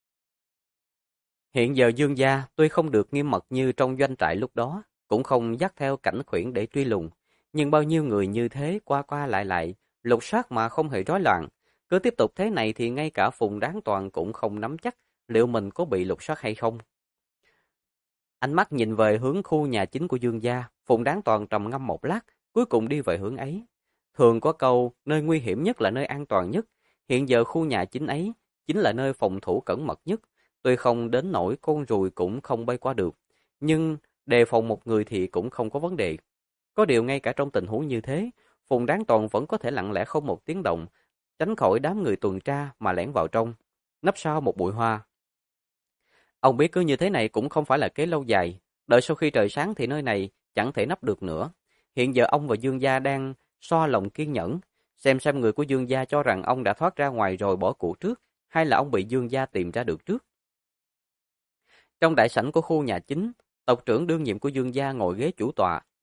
Hiện giờ Dương gia tuy không được nghiêm mật như trong doanh trại lúc đó, cũng không dắt theo cảnh khuyển để truy lùng, nhưng bao nhiêu người như thế qua qua lại lại, lục soát mà không hề rối loạn. Cứ tiếp tục thế này thì ngay cả Phùng Đáng Toàn cũng không nắm chắc liệu mình có bị lục soát hay không. Ánh mắt nhìn về hướng khu nhà chính của Dương gia, Phùng Đáng Toàn trầm ngâm một lát, cuối cùng đi về hướng ấy. Thường có câu, nơi nguy hiểm nhất là nơi an toàn nhất. Hiện giờ khu nhà chính ấy chính là nơi phòng thủ cẩn mật nhất. Tuy không đến nỗi con ruồi cũng không bay qua được, nhưng đề phòng một người thì cũng không có vấn đề. Có điều ngay cả trong tình huống như thế, Phùng Đáng Toàn vẫn có thể lặng lẽ không một tiếng động, tránh khỏi đám người tuần tra mà lẻn vào trong, nấp sau một bụi hoa. Ông biết cứ như thế này cũng không phải là kế lâu dài, đợi sau khi trời sáng thì nơi này chẳng thể nấp được nữa. Hiện giờ ông và Dương gia đang so lòng kiên nhẫn, xem người của Dương gia cho rằng ông đã thoát ra ngoài rồi bỏ cuộc trước, hay là ông bị Dương gia tìm ra được trước. Trong đại sảnh của khu nhà chính, tộc trưởng đương nhiệm của Dương gia ngồi ghế chủ tọa,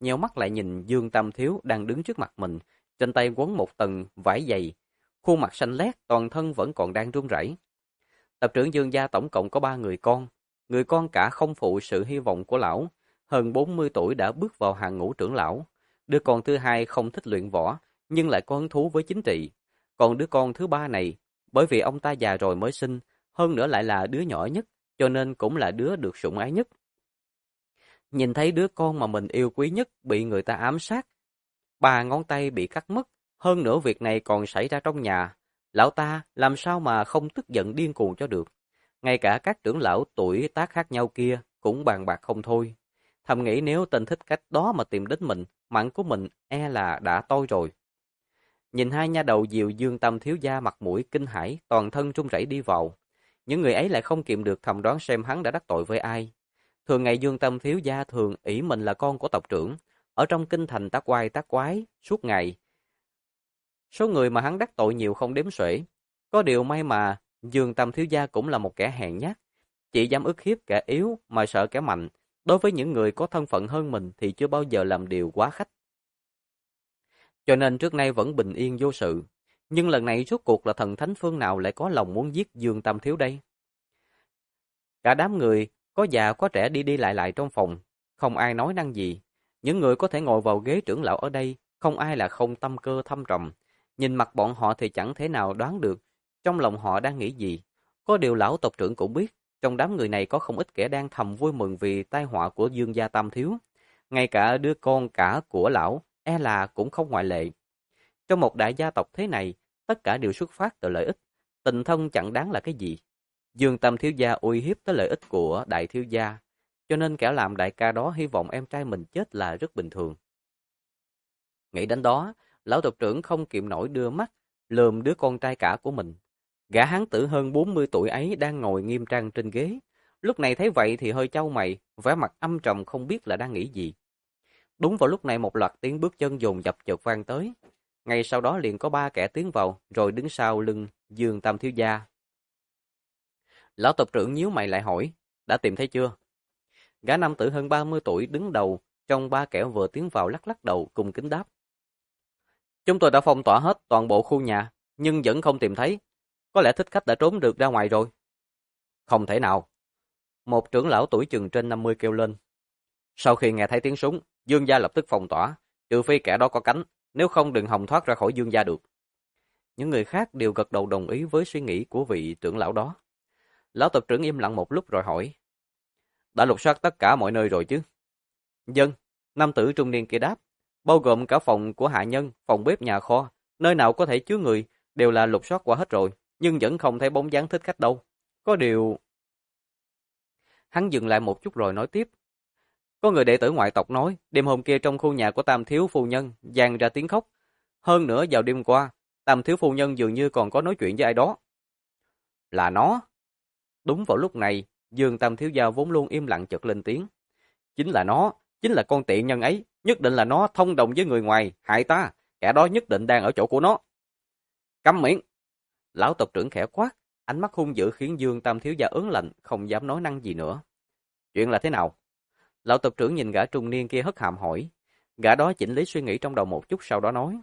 nheo mắt lại nhìn Dương Tam Thiếu đang đứng trước mặt mình, trên tay quấn một tầng vải dày, khuôn mặt xanh lét, toàn thân vẫn còn đang run rẩy. Tộc trưởng Dương gia tổng cộng có 3 người con. Người con cả không phụ sự hy vọng của lão, hơn 40 tuổi đã bước vào hàng ngũ trưởng lão. Đứa con thứ hai không thích luyện võ, nhưng lại có hứng thú với chính trị. Còn đứa con thứ ba này, bởi vì ông ta già rồi mới sinh, hơn nữa lại là đứa nhỏ nhất, cho nên cũng là đứa được sủng ái nhất. Nhìn thấy đứa con mà mình yêu quý nhất bị người ta ám sát, 3 ngón tay bị cắt mất, hơn nữa việc này còn xảy ra trong nhà. Lão ta làm sao mà không tức giận điên cuồng cho được. Ngay cả các trưởng lão tuổi tác khác nhau kia cũng bàn bạc không thôi. Thầm nghĩ nếu tên thích cách đó mà tìm đến mình, mạng của mình e là đã tôi rồi. Nhìn hai nha đầu dìu Dương Tam thiếu gia mặt mũi kinh hãi, toàn thân run rẩy đi vào. Những người ấy lại không kiềm được thầm đoán xem hắn đã đắc tội với ai. Thường ngày Dương Tam thiếu gia thường ỷ mình là con của tộc trưởng, ở trong kinh thành tác oai tác quái suốt ngày. Số người mà hắn đắc tội nhiều không đếm xuể. Có điều may mà Dương Tam thiếu gia cũng là một kẻ hèn nhát, chỉ dám ức hiếp kẻ yếu mà sợ kẻ mạnh. Đối với những người có thân phận hơn mình thì chưa bao giờ làm điều quá khích. Cho nên trước nay vẫn bình yên vô sự. Nhưng lần này rốt cuộc là thần thánh phương nào lại có lòng muốn giết Dương Tam thiếu đây? Cả đám người, có già có trẻ đi đi lại trong phòng, không ai nói năng gì. Những người có thể ngồi vào ghế trưởng lão ở đây, không ai là không tâm cơ thâm trầm. Nhìn mặt bọn họ thì chẳng thể nào đoán được trong lòng họ đang nghĩ gì. Có điều lão tộc trưởng cũng biết, trong đám người này có không ít kẻ đang thầm vui mừng vì tai họa của Dương gia Tam thiếu. Ngay cả đứa con cả của lão, e là cũng không ngoại lệ. Trong một đại gia tộc thế này, tất cả đều xuất phát từ lợi ích. Tình thân chẳng đáng là cái gì. Dương Tam thiếu gia uy hiếp tới lợi ích của đại thiếu gia, cho nên kẻ làm đại ca đó hy vọng em trai mình chết là rất bình thường. Nghĩ đến đó, lão tộc trưởng không kiềm nổi đưa mắt, lườm đứa con trai cả của mình. Gã hán tử hơn 40 tuổi ấy đang ngồi nghiêm trang trên ghế. Lúc này thấy vậy thì hơi chau mày, vẻ mặt âm trầm không biết là đang nghĩ gì. Đúng vào lúc này một loạt tiếng bước chân dồn dập chợt vang tới. Ngay sau đó liền có 3 kẻ tiến vào, rồi đứng sau lưng Dương Tam thiếu gia. Lão tộc trưởng nhíu mày lại hỏi, đã tìm thấy chưa? Gã nam tử hơn 30 tuổi đứng đầu, trong 3 kẻ vừa tiến vào lắc lắc đầu cùng kính đáp. Chúng tôi đã phong tỏa hết toàn bộ khu nhà, nhưng vẫn không tìm thấy. Có lẽ thích khách đã trốn được ra ngoài rồi. Không thể nào. Một trưởng lão tuổi chừng trên 50 kêu lên. Sau khi nghe thấy tiếng súng, Dương gia lập tức phong tỏa, trừ phi kẻ đó có cánh, nếu không đừng hòng thoát ra khỏi Dương gia được. Những người khác đều gật đầu đồng ý với suy nghĩ của vị trưởng lão đó. Lão tộc trưởng im lặng một lúc rồi hỏi. Đã lục soát tất cả mọi nơi rồi chứ? Dân, nam tử trung niên kia đáp. Bao gồm cả phòng của hạ nhân, phòng bếp nhà kho, nơi nào có thể chứa người, đều là lục soát qua hết rồi, nhưng vẫn không thấy bóng dáng thích khách đâu. Có điều... Hắn dừng lại một chút rồi nói tiếp. Có người đệ tử ngoại tộc nói, đêm hôm kia trong khu nhà của Tam thiếu phu nhân, vang ra tiếng khóc. Hơn nữa vào đêm qua, Tam thiếu phu nhân dường như còn có nói chuyện với ai đó. Là nó. Đúng vào lúc này, Dương Tam thiếu gia vốn luôn im lặng chợt lên tiếng. Chính là nó, chính là con tiện nhân ấy, nhất định là nó thông đồng với người ngoài, hại ta, kẻ đó nhất định đang ở chỗ của nó. Câm miệng! Lão tộc trưởng khẽ quát, ánh mắt hung dữ khiến Dương Tam thiếu gia ớn lạnh, không dám nói năng gì nữa. Chuyện là thế nào? Lão tộc trưởng nhìn gã trung niên kia hất hàm hỏi. Gã đó chỉnh lý suy nghĩ trong đầu một chút sau đó nói.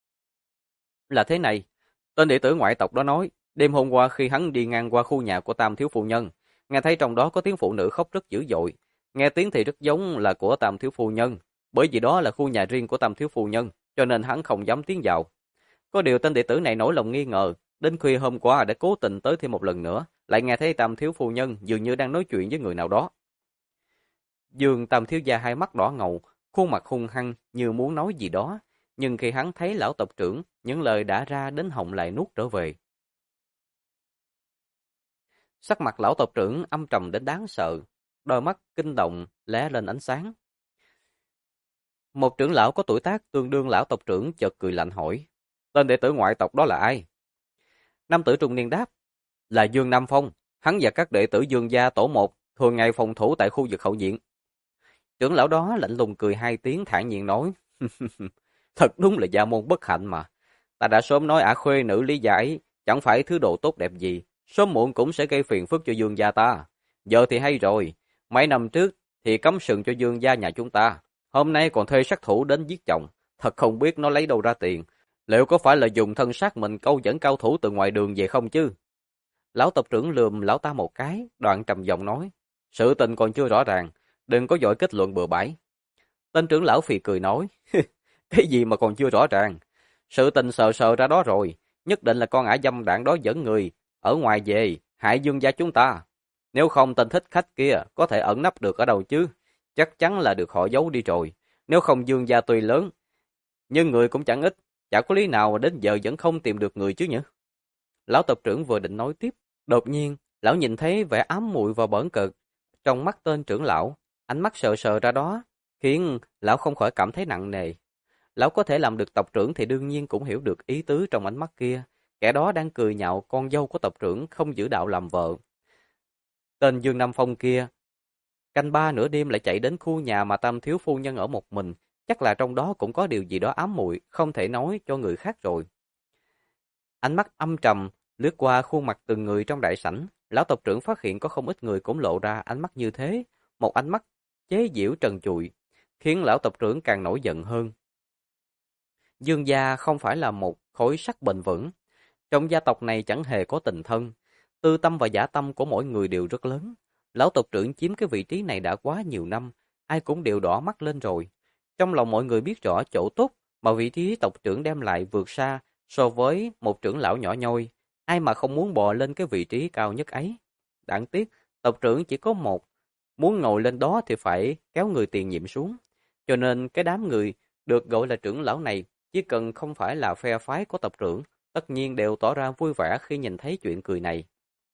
Là thế này, tên đệ tử ngoại tộc đó nói, đêm hôm qua khi hắn đi ngang qua khu nhà của Tam thiếu phu nhân, nghe thấy trong đó có tiếng phụ nữ khóc rất dữ dội. Nghe tiếng thì rất giống là của Tam thiếu phu nhân, bởi vì đó là khu nhà riêng của Tam thiếu phu nhân, cho nên hắn không dám tiến vào. Có điều tên đệ tử này nổi lòng nghi ngờ, đến khuya hôm qua đã cố tình tới thêm một lần nữa, lại nghe thấy Tam thiếu phu nhân dường như đang nói chuyện với người nào đó. Dương Tam thiếu gia hai mắt đỏ ngầu, khuôn mặt hung hăng như muốn nói gì đó, nhưng khi hắn thấy lão tộc trưởng, những lời đã ra đến họng lại nuốt trở về. Sắc mặt lão tộc trưởng âm trầm đến đáng sợ, đôi mắt kinh động lóe lên ánh sáng. Một trưởng lão có tuổi tác tương đương lão tộc trưởng chợt cười lạnh hỏi, tên đệ tử ngoại tộc đó là ai? Nam tử trung niên đáp, là Dương Nam Phong, hắn và các đệ tử Dương gia tổ 1 thường ngày phòng thủ tại khu vực hậu viện. Trưởng lão đó lạnh lùng cười 2 tiếng thản nhiên nói, thật đúng là gia môn bất hạnh mà. Ta đã sớm nói ả khuê nữ Lý gia ấy chẳng phải thứ đồ tốt đẹp gì, sớm muộn cũng sẽ gây phiền phức cho Dương gia ta. Giờ thì hay rồi, mấy năm trước thì cấm sừng cho Dương gia nhà chúng ta. Hôm nay còn thuê sát thủ đến giết chồng, thật không biết nó lấy đâu ra tiền. Liệu có phải là dùng thân xác mình câu dẫn cao thủ từ ngoài đường về không chứ? Lão tộc trưởng lườm lão ta một cái, đoạn trầm giọng nói, sự tình còn chưa rõ ràng, đừng có vội kết luận bừa bãi. Tên trưởng lão phì cười nói, cái gì mà còn chưa rõ ràng, sự tình sờ sờ ra đó rồi, nhất định là con ả dâm đảng đó dẫn người ở ngoài về, hại Dương gia chúng ta. Nếu không tên thích khách kia có thể ẩn nấp được ở đâu chứ, chắc chắn là được họ giấu đi rồi. Nếu không Dương gia tuy lớn, nhưng người cũng chẳng ít, chả có lý nào mà đến giờ vẫn không tìm được người chứ nhỉ? Lão tộc trưởng vừa định nói tiếp, đột nhiên, lão nhìn thấy vẻ ám muội và bỡn cợt trong mắt tên trưởng lão, ánh mắt sờ sờ ra đó, khiến lão không khỏi cảm thấy nặng nề. Lão có thể làm được tộc trưởng thì đương nhiên cũng hiểu được ý tứ trong ánh mắt kia, kẻ đó đang cười nhạo con dâu của tộc trưởng không giữ đạo làm vợ. Tên Dương Nam Phong kia, canh ba nửa đêm lại chạy đến khu nhà mà Tam thiếu phu nhân ở một mình, chắc là trong đó cũng có điều gì đó ám muội, không thể nói cho người khác rồi. Ánh mắt âm trầm lướt qua khuôn mặt từng người trong đại sảnh, lão tộc trưởng phát hiện có không ít người cũng lộ ra ánh mắt như thế, một ánh mắt chế giễu trần trụi, khiến lão tộc trưởng càng nổi giận hơn. Dương gia không phải là một khối sắt bền vững, trong gia tộc này chẳng hề có tình thân, tư tâm và dã tâm của mỗi người đều rất lớn. Lão tộc trưởng chiếm cái vị trí này đã quá nhiều năm, ai cũng đều đỏ mắt lên rồi. Trong lòng mọi người biết rõ chỗ tốt mà vị trí tộc trưởng đem lại vượt xa so với một trưởng lão nhỏ nhoi, ai mà không muốn bò lên cái vị trí cao nhất ấy. Đáng tiếc, tộc trưởng chỉ có một, muốn ngồi lên đó thì phải kéo người tiền nhiệm xuống. Cho nên cái đám người được gọi là trưởng lão này, chỉ cần không phải là phe phái của tộc trưởng, tất nhiên đều tỏ ra vui vẻ khi nhìn thấy chuyện cười này.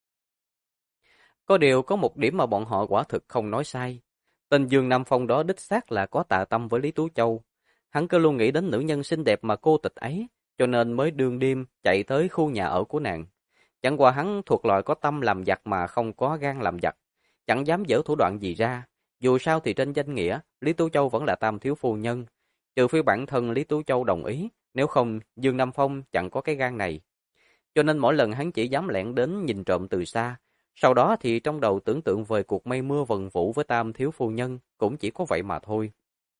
Có điều có một điểm mà bọn họ quả thực không nói sai. Tên Dương Nam Phong đó đích xác là có tà tâm với Lý Tú Châu. Hắn cứ luôn nghĩ đến nữ nhân xinh đẹp mà cô tịch ấy, cho nên mới đương đêm chạy tới khu nhà ở của nàng. Chẳng qua hắn thuộc loại có tâm làm giặc mà không có gan làm giặc, chẳng dám dở thủ đoạn gì ra. Dù sao thì trên danh nghĩa, Lý Tú Châu vẫn là tam thiếu phu nhân. Trừ phi bản thân Lý Tú Châu đồng ý, nếu không Dương Nam Phong chẳng có cái gan này. Cho nên mỗi lần hắn chỉ dám lẻn đến nhìn trộm từ xa, sau đó thì trong đầu tưởng tượng về cuộc mây mưa vần vũ với tam thiếu phu nhân, cũng chỉ có vậy mà thôi.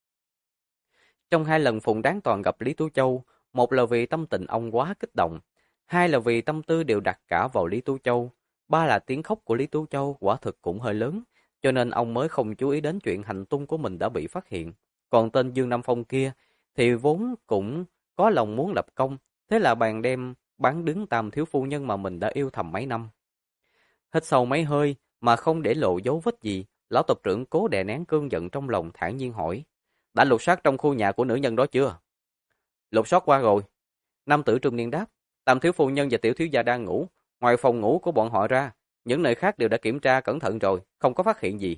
Trong hai lần Phùng Đáng Toàn gặp Lý Tú Châu, một là vì tâm tình ông quá kích động, hai là vì tâm tư đều đặt cả vào Lý Tú Châu, ba là tiếng khóc của Lý Tú Châu quả thực cũng hơi lớn, cho nên ông mới không chú ý đến chuyện hành tung của mình đã bị phát hiện. Còn tên Dương Nam Phong kia thì vốn cũng có lòng muốn lập công, thế là bèn đem bán đứng tam thiếu phu nhân mà mình đã yêu thầm mấy năm. Hít sâu mấy hơi mà không để lộ dấu vết gì, lão tộc trưởng cố đè nén cơn giận trong lòng, thản nhiên hỏi: đã lục soát trong khu nhà của nữ nhân đó chưa? Lục soát qua rồi. Nam tử trung niên đáp: tam thiếu phu nhân và tiểu thiếu gia đang ngủ, ngoài phòng ngủ của bọn họ ra, những nơi khác đều đã kiểm tra cẩn thận rồi, không có phát hiện gì.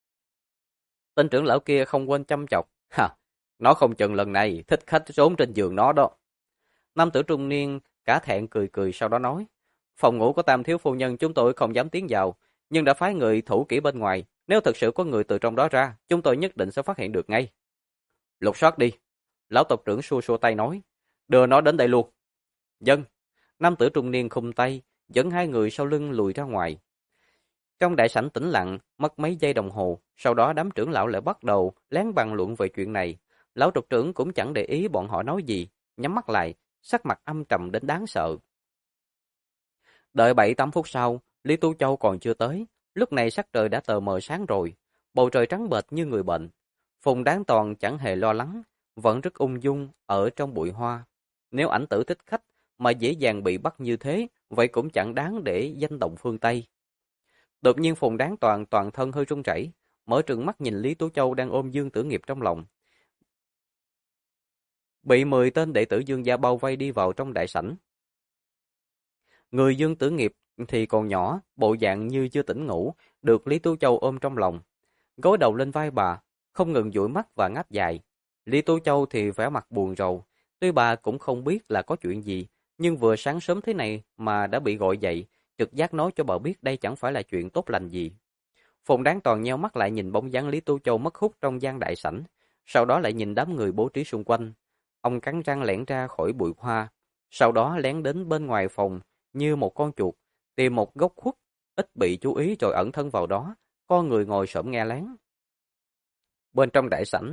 Tên trưởng lão kia không quên chăm chọc: ha, nó không chừng lần này thích khách trốn trên giường nó đó. Nam tử trung niên cả thẹn cười cười, sau đó nói: phòng ngủ của tam thiếu phu nhân chúng tôi không dám tiến vào, nhưng đã phái người thủ kỹ bên ngoài, nếu thực sự có người từ trong đó ra, chúng tôi nhất định sẽ phát hiện được ngay. Lục soát đi. Lão tộc trưởng xua xua tay nói: đưa nó đến đây luôn. Dân. Nam tử trung niên khum tay, dẫn hai người sau lưng lùi ra ngoài. Trong đại sảnh tĩnh lặng, mất mấy giây đồng hồ, sau đó đám trưởng lão lại bắt đầu lén bàn luận về chuyện này. Lão tộc trưởng cũng chẳng để ý bọn họ nói gì, nhắm mắt lại, sắc mặt âm trầm đến đáng sợ. Đợi 7-8 phút sau, Lý Tú Châu còn chưa tới, lúc này sắc trời đã tờ mờ sáng rồi, bầu trời trắng bệch như người bệnh. Phùng Đáng Toàn chẳng hề lo lắng, vẫn rất ung dung ở trong bụi hoa. Nếu ảnh tử thích khách mà dễ dàng bị bắt như thế, vậy cũng chẳng đáng để danh động phương Tây. Đột nhiên Phùng Đáng Toàn toàn thân hơi run rẩy, mở trừng mắt nhìn Lý Tú Châu đang ôm Dương Tử Nghiệp trong lòng. Bị 10 tên đệ tử Dương gia bao vây đi vào trong đại sảnh. Người Dương Tử Nghiệp thì còn nhỏ, bộ dạng như chưa tỉnh ngủ, được Lý Tú Châu ôm trong lòng, gối đầu lên vai bà, không ngừng dụi mắt và ngáp dài. Lý Tú Châu thì vẻ mặt buồn rầu, tuy bà cũng không biết là có chuyện gì, nhưng vừa sáng sớm thế này mà đã bị gọi dậy, trực giác nói cho bà biết đây chẳng phải là chuyện tốt lành gì. Phùng Đáng Toàn nheo mắt lại nhìn bóng dáng Lý Tú Châu mất hút trong gian đại sảnh, sau đó lại nhìn đám người bố trí xung quanh. Ông cắn răng lẻn ra khỏi bụi hoa, sau đó lén đến bên ngoài phòng như một con chuột, tìm một góc khuất, ít bị chú ý rồi ẩn thân vào đó, con người ngồi xổm nghe lén. Bên trong đại sảnh,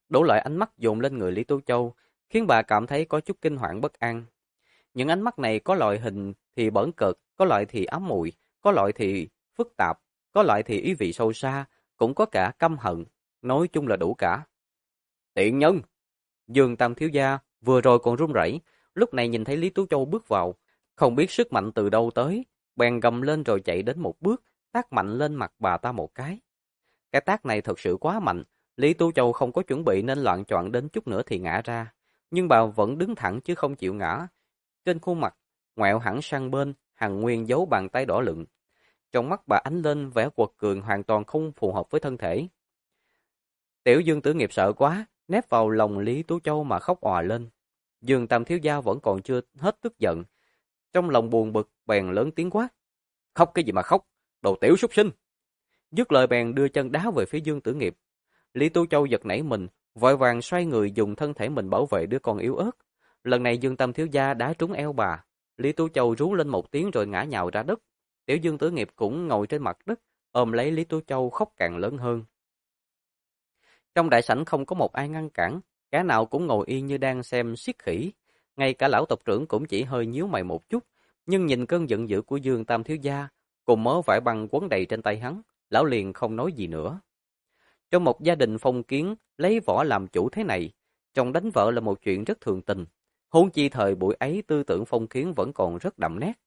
Đủ loại ánh mắt dồn lên người Lý Tú Châu, khiến bà cảm thấy có chút kinh hoàng bất an. Những ánh mắt này có loại hình thì bỡn cợt, có loại thì ám muội, có loại thì phức tạp, có loại thì ý vị sâu xa, cũng có cả căm hận, nói chung là đủ cả. Tiện nhân! Dương Tam thiếu gia vừa rồi còn run rẩy, lúc này nhìn thấy Lý Tú Châu bước vào, không biết sức mạnh từ đâu tới, bèn gầm lên rồi chạy đến một bước, tát mạnh lên mặt bà ta một cái. Cái tát này thật sự quá mạnh, Lý Tú Châu không có chuẩn bị nên loạng choạng đến chút nữa thì ngã ra, nhưng bà vẫn đứng thẳng chứ không chịu ngã. Trên khuôn mặt, ngoẹo hẳn sang bên, hằn nguyên dấu bàn tay đỏ lựng. Trong mắt bà ánh lên vẻ quật cường hoàn toàn không phù hợp với thân thể. Tiểu Dương Tử Nghiệp sợ quá, nép vào lòng Lý Tú Châu mà khóc òa lên. Dương Tam thiếu gia vẫn còn chưa hết tức giận, trong lòng buồn bực bèn lớn tiếng quát: "Khóc cái gì mà khóc, đồ tiểu súc sinh!" Dứt lời bèn đưa chân đá về phía Dương Tử Nghiệp. Lý Tú Châu giật nảy mình, vội vàng xoay người dùng thân thể mình bảo vệ đứa con yếu ớt. Lần này Dương Tam thiếu gia đá trúng eo bà, Lý Tú Châu rú lên một tiếng rồi ngã nhào ra đất. Tiểu Dương Tử Nghiệp cũng ngồi trên mặt đất, ôm lấy Lý Tú Châu khóc càng lớn hơn. Trong đại sảnh không có một ai ngăn cản, kẻ nào cũng ngồi yên như đang xem xiết khỉ. Ngay cả lão tộc trưởng cũng chỉ hơi nhíu mày một chút, nhưng nhìn cơn giận dữ của Dương Tam thiếu gia, cùng mớ vải băng quấn đầy trên tay hắn, lão liền không nói gì nữa. Trong một gia đình phong kiến lấy võ làm chủ thế này, chồng đánh vợ là một chuyện rất thường tình. Huống chi thời buổi ấy tư tưởng phong kiến vẫn còn rất đậm nét.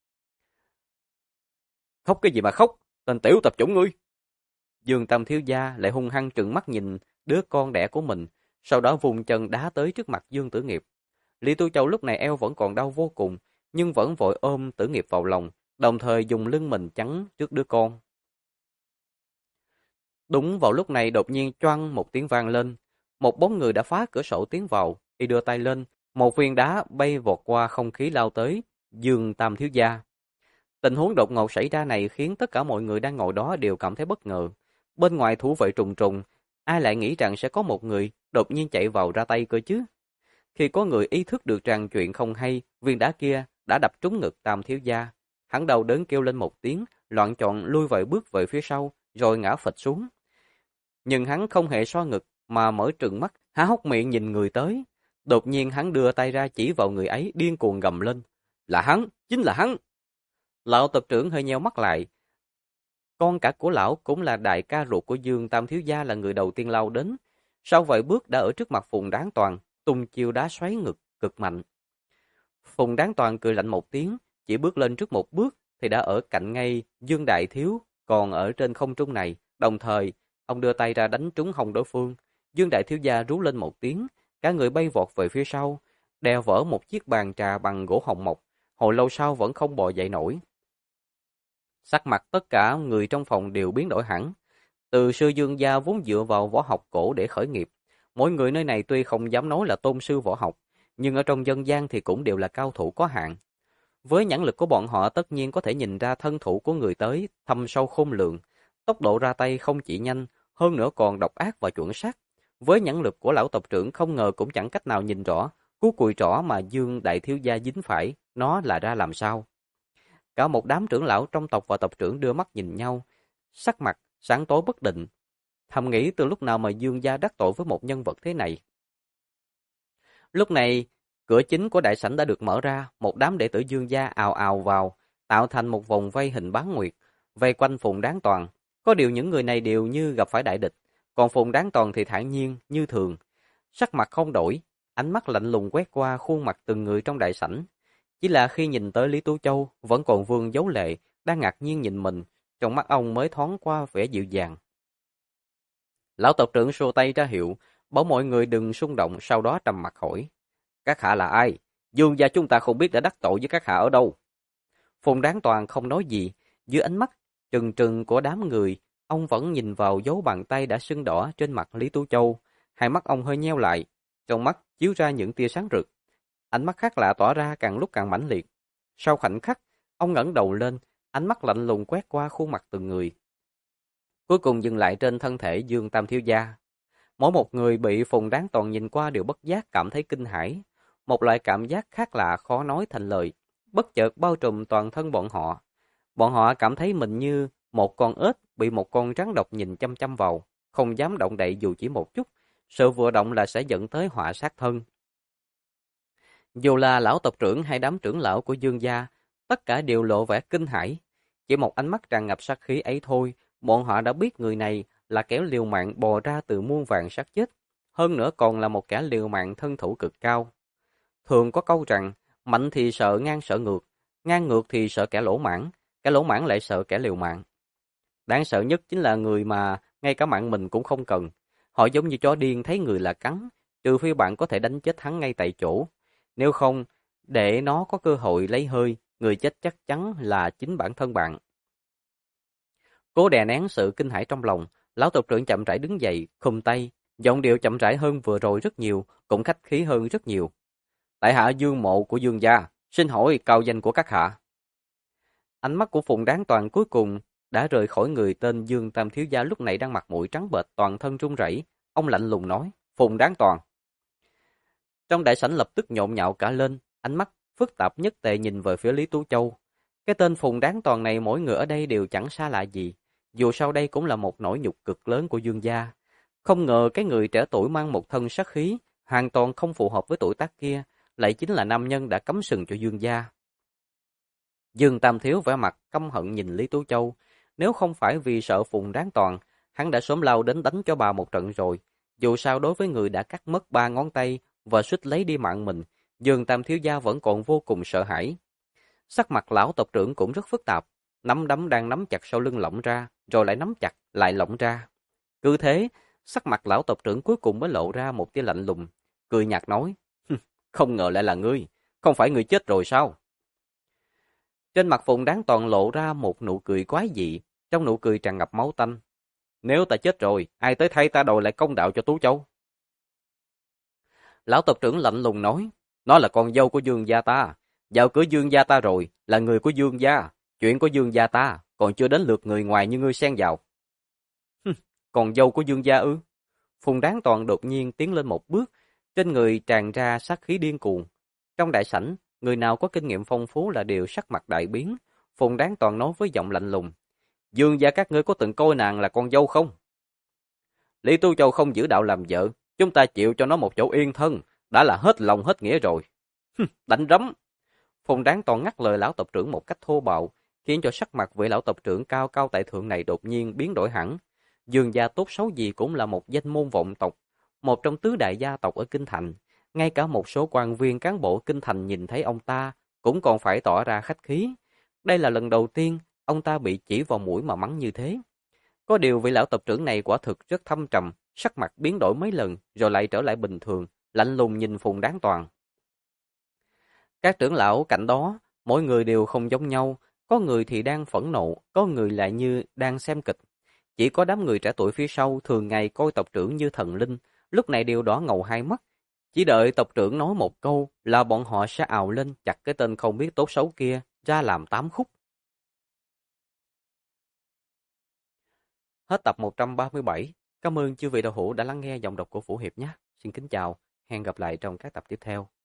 Khóc cái gì mà khóc, tên tiểu tập chủng ngươi! Dương Tam thiếu gia lại hung hăng trừng mắt nhìn đứa con đẻ của mình, sau đó vùng chân đá tới trước mặt Dương Tử Nghiệp. Lý Tu Châu lúc này eo vẫn còn đau vô cùng, nhưng vẫn vội ôm Tử Nghiệp vào lòng, đồng thời dùng lưng mình chắn trước đứa con. Đúng vào lúc này đột nhiên choang một tiếng vang lên, một bóng người đã phá cửa sổ tiến vào, y đưa tay lên, một viên đá bay vọt qua không khí lao tới Dương Tam thiếu gia. Tình huống đột ngột xảy ra này khiến tất cả mọi người đang ngồi đó đều cảm thấy bất ngờ. Bên ngoài thủ vệ trùng trùng, ai lại nghĩ rằng sẽ có một người đột nhiên chạy vào ra tay cơ chứ? Khi có người ý thức được rằng chuyện không hay, viên đá kia đã đập trúng ngực Tam thiếu gia. Hắn đầu đớn kêu lên một tiếng, loạng choạng lui vài bước về phía sau, rồi ngã phịch xuống. Nhưng hắn không hề xoa ngực, mà mở trừng mắt, há hốc miệng nhìn người tới. Đột nhiên hắn đưa tay ra chỉ vào người ấy, điên cuồng gầm lên: "Là hắn, chính là hắn!" Lão tộc trưởng hơi nheo mắt lại. Con cả của lão cũng là đại ca ruột của Dương Tam thiếu gia là người đầu tiên lao đến. Sau vài bước đã ở trước mặt Phùng Đáng Toàn, tung chiêu đá xoáy ngực cực mạnh. Phùng Đáng Toàn cười lạnh một tiếng, chỉ bước lên trước một bước thì đã ở cạnh ngay Dương Đại Thiếu, còn ở trên không trung này, đồng thời ông đưa tay ra đánh trúng hông đối phương. Dương Đại Thiếu gia rú lên một tiếng, cả người bay vọt về phía sau, đè vỡ một chiếc bàn trà bằng gỗ hồng mộc, hồi lâu sau vẫn không bò dậy nổi. Sắc mặt tất cả người trong phòng đều biến đổi hẳn. Từ xưa Dương gia vốn dựa vào võ học cổ để khởi nghiệp. Mỗi người nơi này tuy không dám nói là tôn sư võ học, nhưng ở trong dân gian thì cũng đều là cao thủ có hạn. Với nhãn lực của bọn họ tất nhiên có thể nhìn ra thân thủ của người tới thâm sâu khôn lường. Tốc độ ra tay không chỉ nhanh, hơn nữa còn độc ác và chuẩn xác. Với nhãn lực của lão tộc trưởng không ngờ cũng chẳng cách nào nhìn rõ, cú cùi trỏ mà Dương Đại Thiếu gia dính phải, nó là ra làm sao. Cả một đám trưởng lão trong tộc và tộc trưởng đưa mắt nhìn nhau, sắc mặt sáng tối bất định. Thầm nghĩ từ lúc nào mà Dương gia đắc tội với một nhân vật thế này. Lúc này, cửa chính của đại sảnh đã được mở ra, một đám đệ tử Dương gia ào ào vào, tạo thành một vòng vây hình bán nguyệt, vây quanh Phùng Đáng Toàn. Có điều những người này đều như gặp phải đại địch, còn Phùng Đáng Toàn thì thản nhiên như thường, sắc mặt không đổi, ánh mắt lạnh lùng quét qua khuôn mặt từng người trong đại sảnh. Chỉ là khi nhìn tới Lý Tú Châu vẫn còn vương dấu lệ, đang ngạc nhiên nhìn mình, trong mắt ông mới thoáng qua vẻ dịu dàng. Lão tộc trưởng xô tay ra hiệu, bảo mọi người đừng xung động, sau đó trầm mặt hỏi: "Các hạ là ai? Dương gia chúng ta không biết đã đắc tội với các hạ ở đâu?" Phùng Đáng Toàn không nói gì, dưới ánh mắt trừng trừng của đám người, ông vẫn nhìn vào dấu bàn tay đã sưng đỏ trên mặt Lý Tú Châu. Hai mắt ông hơi nheo lại, trong mắt chiếu ra những tia sáng rực. Ánh mắt khác lạ tỏa ra càng lúc càng mãnh liệt. Sau khoảnh khắc, ông ngẩng đầu lên, ánh mắt lạnh lùng quét qua khuôn mặt từng người. Cuối cùng dừng lại trên thân thể Dương Tam thiếu gia. Mỗi một người bị Phùng Đáng Toàn nhìn qua đều bất giác cảm thấy kinh hãi. Một loại cảm giác khác lạ khó nói thành lời, bất chợt bao trùm toàn thân bọn họ. Bọn họ cảm thấy mình như một con ếch bị một con rắn độc nhìn chăm chăm vào, không dám động đậy dù chỉ một chút. Sự vừa động là sẽ dẫn tới họa sát thân. Dù là lão tộc trưởng hay đám trưởng lão của Dương gia, tất cả đều lộ vẻ kinh hãi. Chỉ một ánh mắt tràn ngập sát khí ấy thôi, bọn họ đã biết người này là kẻ liều mạng bò ra từ muôn vàn sát chết. Hơn nữa còn là một kẻ liều mạng thân thủ cực cao. Thường có câu rằng, mạnh thì sợ ngang ngược thì sợ kẻ lỗ mãng lại sợ kẻ liều mạng. Đáng sợ nhất chính là người mà ngay cả mạng mình cũng không cần. Họ giống như chó điên thấy người là cắn, trừ phi bạn có thể đánh chết hắn ngay tại chỗ. Nếu không, để nó có cơ hội lấy hơi, người chết chắc chắn là chính bản thân bạn. Cố đè nén sự kinh hãi trong lòng, lão tộc trưởng chậm rãi đứng dậy, khum tay, giọng điệu chậm rãi hơn vừa rồi rất nhiều, cũng khách khí hơn rất nhiều. Tại hạ Dương Mộ của Dương gia, xin hỏi cao danh của các hạ. Ánh mắt của Phùng Đáng Toàn cuối cùng đã rời khỏi người tên Dương Tam Thiếu Gia lúc này đang mặt mũi trắng bệch, toàn thân run rẩy. Ông lạnh lùng nói, Phùng Đáng Toàn. Trong đại sảnh lập tức nhộn nhạo cả lên, ánh mắt phức tạp nhất tề nhìn về phía Lý Tú Châu. Cái tên Phùng Đáng Toàn này mỗi người ở đây đều chẳng xa lạ gì, dù sao đây cũng là một nỗi nhục cực lớn của Dương gia. Không ngờ cái người trẻ tuổi mang một thân sát khí, hoàn toàn không phù hợp với tuổi tác kia, lại chính là nam nhân đã cắm sừng cho Dương gia. Dương Tam Thiếu vẻ mặt căm hận nhìn Lý Tú Châu, nếu không phải vì sợ Phùng Đáng Toàn, hắn đã sớm lao đến đánh cho bà một trận rồi. Dù sao đối với người đã cắt mất 3 ngón tay và suýt lấy đi mạng mình, Dương Tam Thiếu gia vẫn còn vô cùng sợ hãi. Sắc mặt lão tộc trưởng cũng rất phức tạp, nắm đấm đang nắm chặt sau lưng lỏng ra, rồi lại nắm chặt, lại lỏng ra. Cứ thế, sắc mặt lão tộc trưởng cuối cùng mới lộ ra một tia lạnh lùng, cười nhạt nói, không ngờ lại là ngươi, không phải ngươi chết rồi sao? Trên mặt Phùng Đáng Toàn lộ ra một nụ cười quái dị, trong nụ cười tràn ngập máu tanh. Nếu ta chết rồi, ai tới thay ta đòi lại công đạo cho Tú Châu? Lão tộc trưởng lạnh lùng nói, nó là con dâu của Dương gia ta, vào cửa Dương gia ta rồi, là người của Dương gia, chuyện của Dương gia ta, còn chưa đến lượt người ngoài như ngươi xen vào. Con dâu của Dương gia ư? Phùng Đáng Toàn đột nhiên tiến lên một bước, trên người tràn ra sát khí điên cuồng. Trong đại sảnh, người nào có kinh nghiệm phong phú là đều sắc mặt đại biến. Phùng Đáng Toàn nói với giọng lạnh lùng, Dương gia các ngươi có từng coi nàng là con dâu không? Lý Tu Châu không giữ đạo làm vợ, chúng ta chịu cho nó một chỗ yên thân, đã là hết lòng hết nghĩa rồi. Đánh rắm! Phùng Đáng Toàn ngắt lời lão tộc trưởng một cách thô bạo, khiến cho sắc mặt vị lão tộc trưởng cao cao tại thượng này đột nhiên biến đổi hẳn. Dương gia tốt xấu gì cũng là một danh môn vọng tộc, một trong tứ đại gia tộc ở Kinh Thành. Ngay cả một số quan viên cán bộ Kinh Thành nhìn thấy ông ta cũng còn phải tỏ ra khách khí. Đây là lần đầu tiên ông ta bị chỉ vào mũi mà mắng như thế. Có điều vị lão tộc trưởng này quả thực rất thâm trầm, sắc mặt biến đổi mấy lần rồi lại trở lại bình thường, lạnh lùng nhìn Phùng Đáng Toàn. Các trưởng lão cạnh đó, mỗi người đều không giống nhau, có người thì đang phẫn nộ, có người lại như đang xem kịch. Chỉ có đám người trẻ tuổi phía sau thường ngày coi tộc trưởng như thần linh, lúc này đều đỏ ngầu hai mắt. Chỉ đợi tộc trưởng nói một câu là bọn họ sẽ ào lên chặt cái tên không biết tốt xấu kia ra làm 8 khúc. Hết tập 137. Cảm ơn chư vị đạo hữu đã lắng nghe giọng đọc của Phủ Hiệp nhé. Xin kính chào, hẹn gặp lại trong các tập tiếp theo.